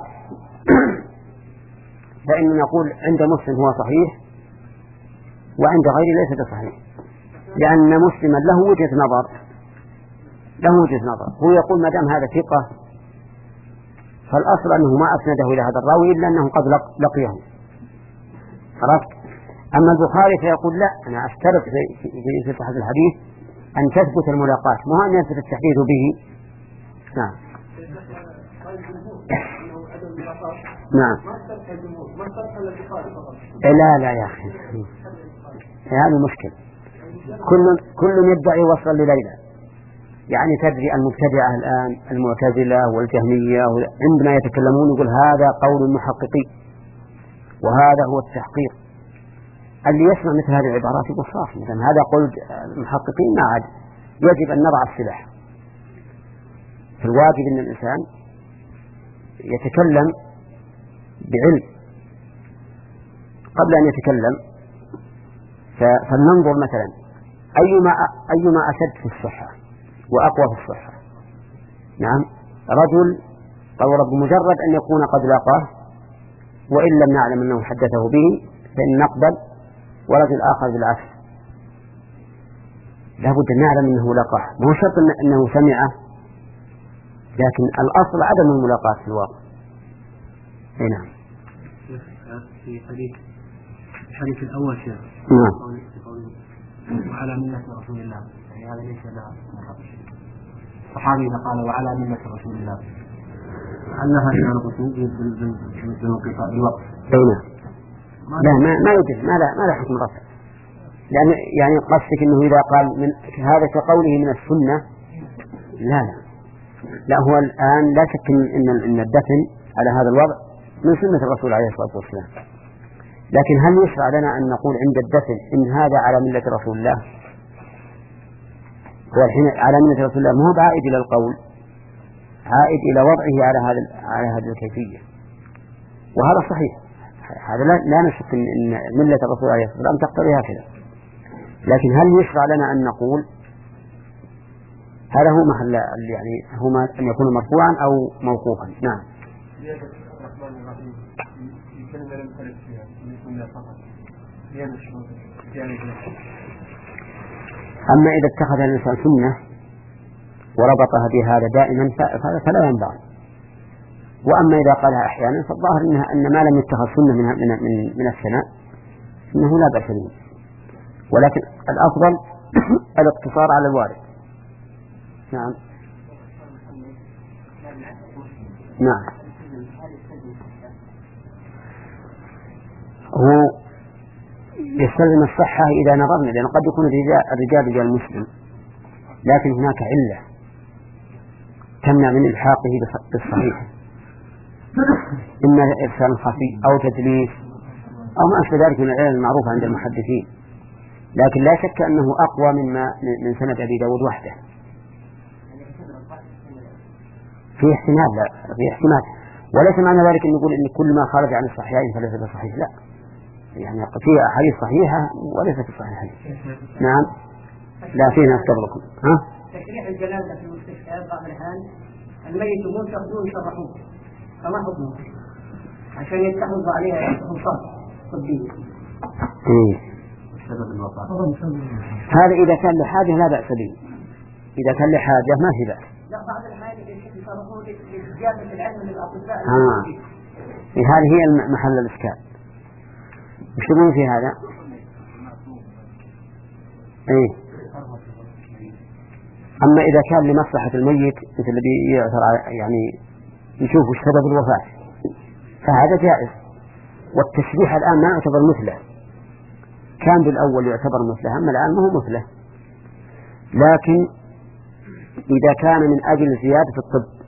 فإن نقول عند مسلم هو صحيح وعند غيره ليس بصحيح، لأن مسلما له وجهة نظر له وجهة نظر هو يقول ما دام هذا ثقة فالأصل أنه ما أسنده إلى هذا الراوي إلا أنه قد لقيه. عرفت؟ أما البخاري فيقول لا، أنا أشترط في في صحة الحديث أن تثبت الملاقات مو أن يثبت التحديث به. نعم نعم. لا لا يا أخي، هذا مشكل. كل كل يدعي وصل لليلى. يعني تدري المبتدعة الآن المعتزلة والجهمية عندما يتكلمون يقول هذا قول المحققين وهذا هو التحقيق. اللي يسمع مثل هذه العبارات يقول صافي، مثلا هذا قول المحققين ما عاد، يجب أن نضع السلاح. في الواجب أن الإنسان يتكلم بعلم قبل أن يتكلم. فلننظر مثلا أيما أيما أشد في الصحة وأقوى في الصحة. نعم، رجل قول رب مجرد أن يكون قد لاقاه وإن لم نعلم أنه حدثه به فإن نقبل، ورجل آخر بالعكس لابد أن نعلم أنه لاقاه، مو شرط أنه سمعه، لكن الأصل عدم الملاقاة في الواقع. نعم. في حديث الحديث الأول شيخ. نعم. وعلى ملة رسول الله، يعني هذا ليس له الصحابي إذا قال وعلى ملة رسول الله لعلها يربط بالانقطاع بالوقت. أين؟ لا ما ما يوجد، ما لا ما له حكم رفع، لأن يعني قصدك إنه إذا قال من هذا كقوله من السنة، لا لا لا هو الآن لا شك إن إن الدفن على هذا الوضع من سنة الرسول عليه الصلاة والسلام، لكن هل يشرع لنا أن نقول عند الدفن إن هذا على ملة رسول الله؟ هو الحين على ملة رسول الله ما هو عائد إلى القول، عائد إلى وضعه على هذا على هذه الكيفية، وهذا صحيح. هذا لا, لا نشك إن ملة الرسول عليه الصلاة والسلام تقتضي هكذا، لكن هل يشرع لنا أن نقول هذا هو محل يعني هما أن يكون مرفوعا أو موقوفا؟ نعم. أما إذا اتخذ الإنسان سنة وربطها بهذا دائما فلا ينبغي، وأما إذا قالها أحيانا فالظاهر إنها أن ما لم يتخذ سنة من من من, من السنة إنه لا بأس به، ولكن الأفضل الاقتصار على الوارد. نعم. نعم. هو يستلزم الصحة إذا نظرنا، لأن قد يكون الرجال رجال مسلم لكن هناك علة تمنع من إلحاقه بالصحيح، إما إرسال خفي أو تدليس أو ما أشبه ذلك من العلل المعروفة عند المحدثين، لكن لا شك أنه أقوى مما من سند أبي داود وحده. في احتمال، لا في احتمال، وليس معنى ذلك أن نقول إن كل ما خرج عن الصحيحين فليس بصحيح، لا، يعني في أحاديث صحيحة وليس في صحيحين. نعم. لا فينا أستغرقكم. ها؟ تشريح الجنازة في المستشفى بعض الأحيان الميت يموت يأخذون يشرحون، فما حكمه؟ عشان يتحفظ عليها خلصات طبية. إيه. سبب الوفاة. هذا إذا كان لحاجة لا بأس به، إذا كان لحاجة ما في بأس. لا بعض الأحيان يشرحون لزيادة العلم للأطباء. آه. هذه هي محل الإشكال. وش تقولون في هذا؟ إيه. أما إذا كان لمصلحة الميت مثل الذي يعثر يعني يشوف سبب الوفاة فهذا جائز، والتشريح الآن ما يعتبر مثله، كان بالأول يعتبر مثله أما الآن ما هو مثله، لكن إذا كان من أجل زيادة الطب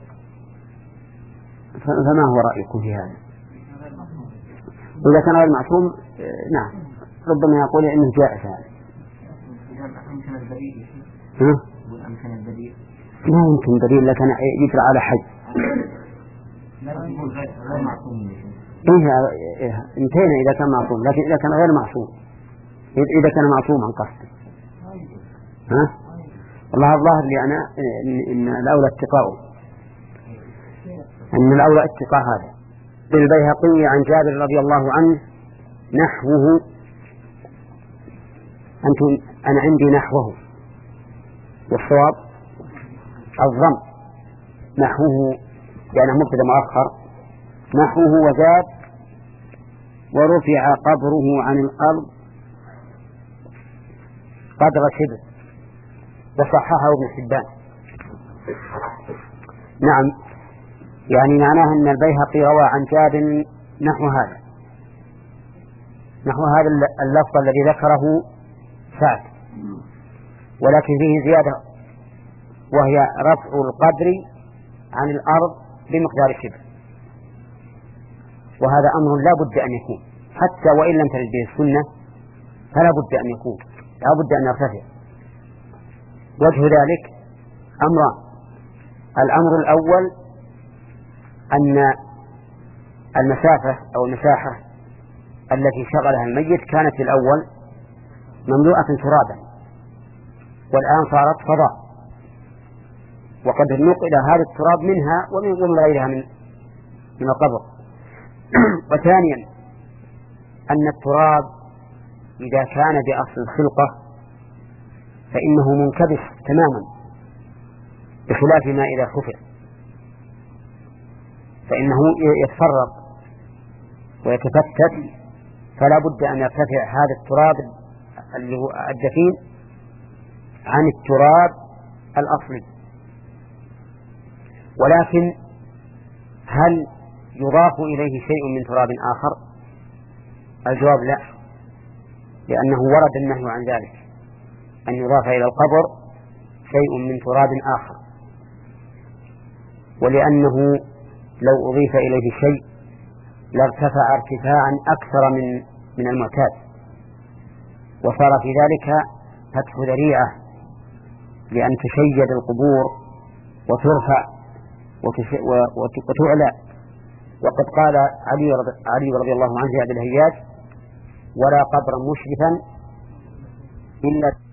فما هو رأيكم في هذا؟ إذا كان غير معصوم نعم ربما يقول إنه جائز هذا. أمكن البديل. ها؟ أمكن البديل. لا يمكن بديل، لكن يجرى على حد. لا يقول غير معصوم. إيه انتهينا إذا كان معصوم، لكن إذا كان غير معصوم، إذا كان معصوما قصد. ها؟ والله الظاهر لي أنا إن الأولى اتقاء، أن الأولى اتقاء هذا. بالبيهقي عن جابر رضي الله عنه نحوه، أنتم أنا عندي نحوه، والصواب الضم، نحوه يعني مبتدا مؤخر، نحوه وزاد ورفع قبره عن الأرض قدر شبر، وصححه ابن حبان. نعم، يعني معناه أن البيهقي روى عن جابر نحو هذا، نحو هذا اللفظ الذي ذكره سعد، ولكن فيه زيادة وهي رفع القدر عن الأرض بمقدار شبر، وهذا أمر لا بد أن يكون، حتى وإن لم ترد به السنة فلا بد أن يكون، لا بد أن يرتفع. وجه ذلك أمران: الأمر الأول أن المسافة أو المساحة التي شغلها الميت كانت في الأول مملوءة ترابا، والآن صارت فضاء، وقد نقل هذا التراب منها ومن غيرها من من القبر. وثانيا أن التراب إذا كان بأصل الخلقة فإنه منكبس تماما، بخلاف ما إذا خفر فإنه يتفرق ويتفتت فلا بد أن يرتفع هذا التراب اللي هو الدفين عن التراب الأصلي. ولكن هل يضاف إليه شيء من تراب آخر؟ الجواب لا، لأنه ورد النهي عن ذلك، أن يضاف إلى القبر شيء من تراب آخر، ولأنه لو أضيف إليه شيء لارتفع ارتفاعا أكثر من من المعتاد، وصار في ذلك فتح ذريعة لأن تشيد القبور وترفع وتعلى. وقد قال علي رضي, علي رضي الله عنه في أبي الهياج: ولا قبرا مشرفا إلا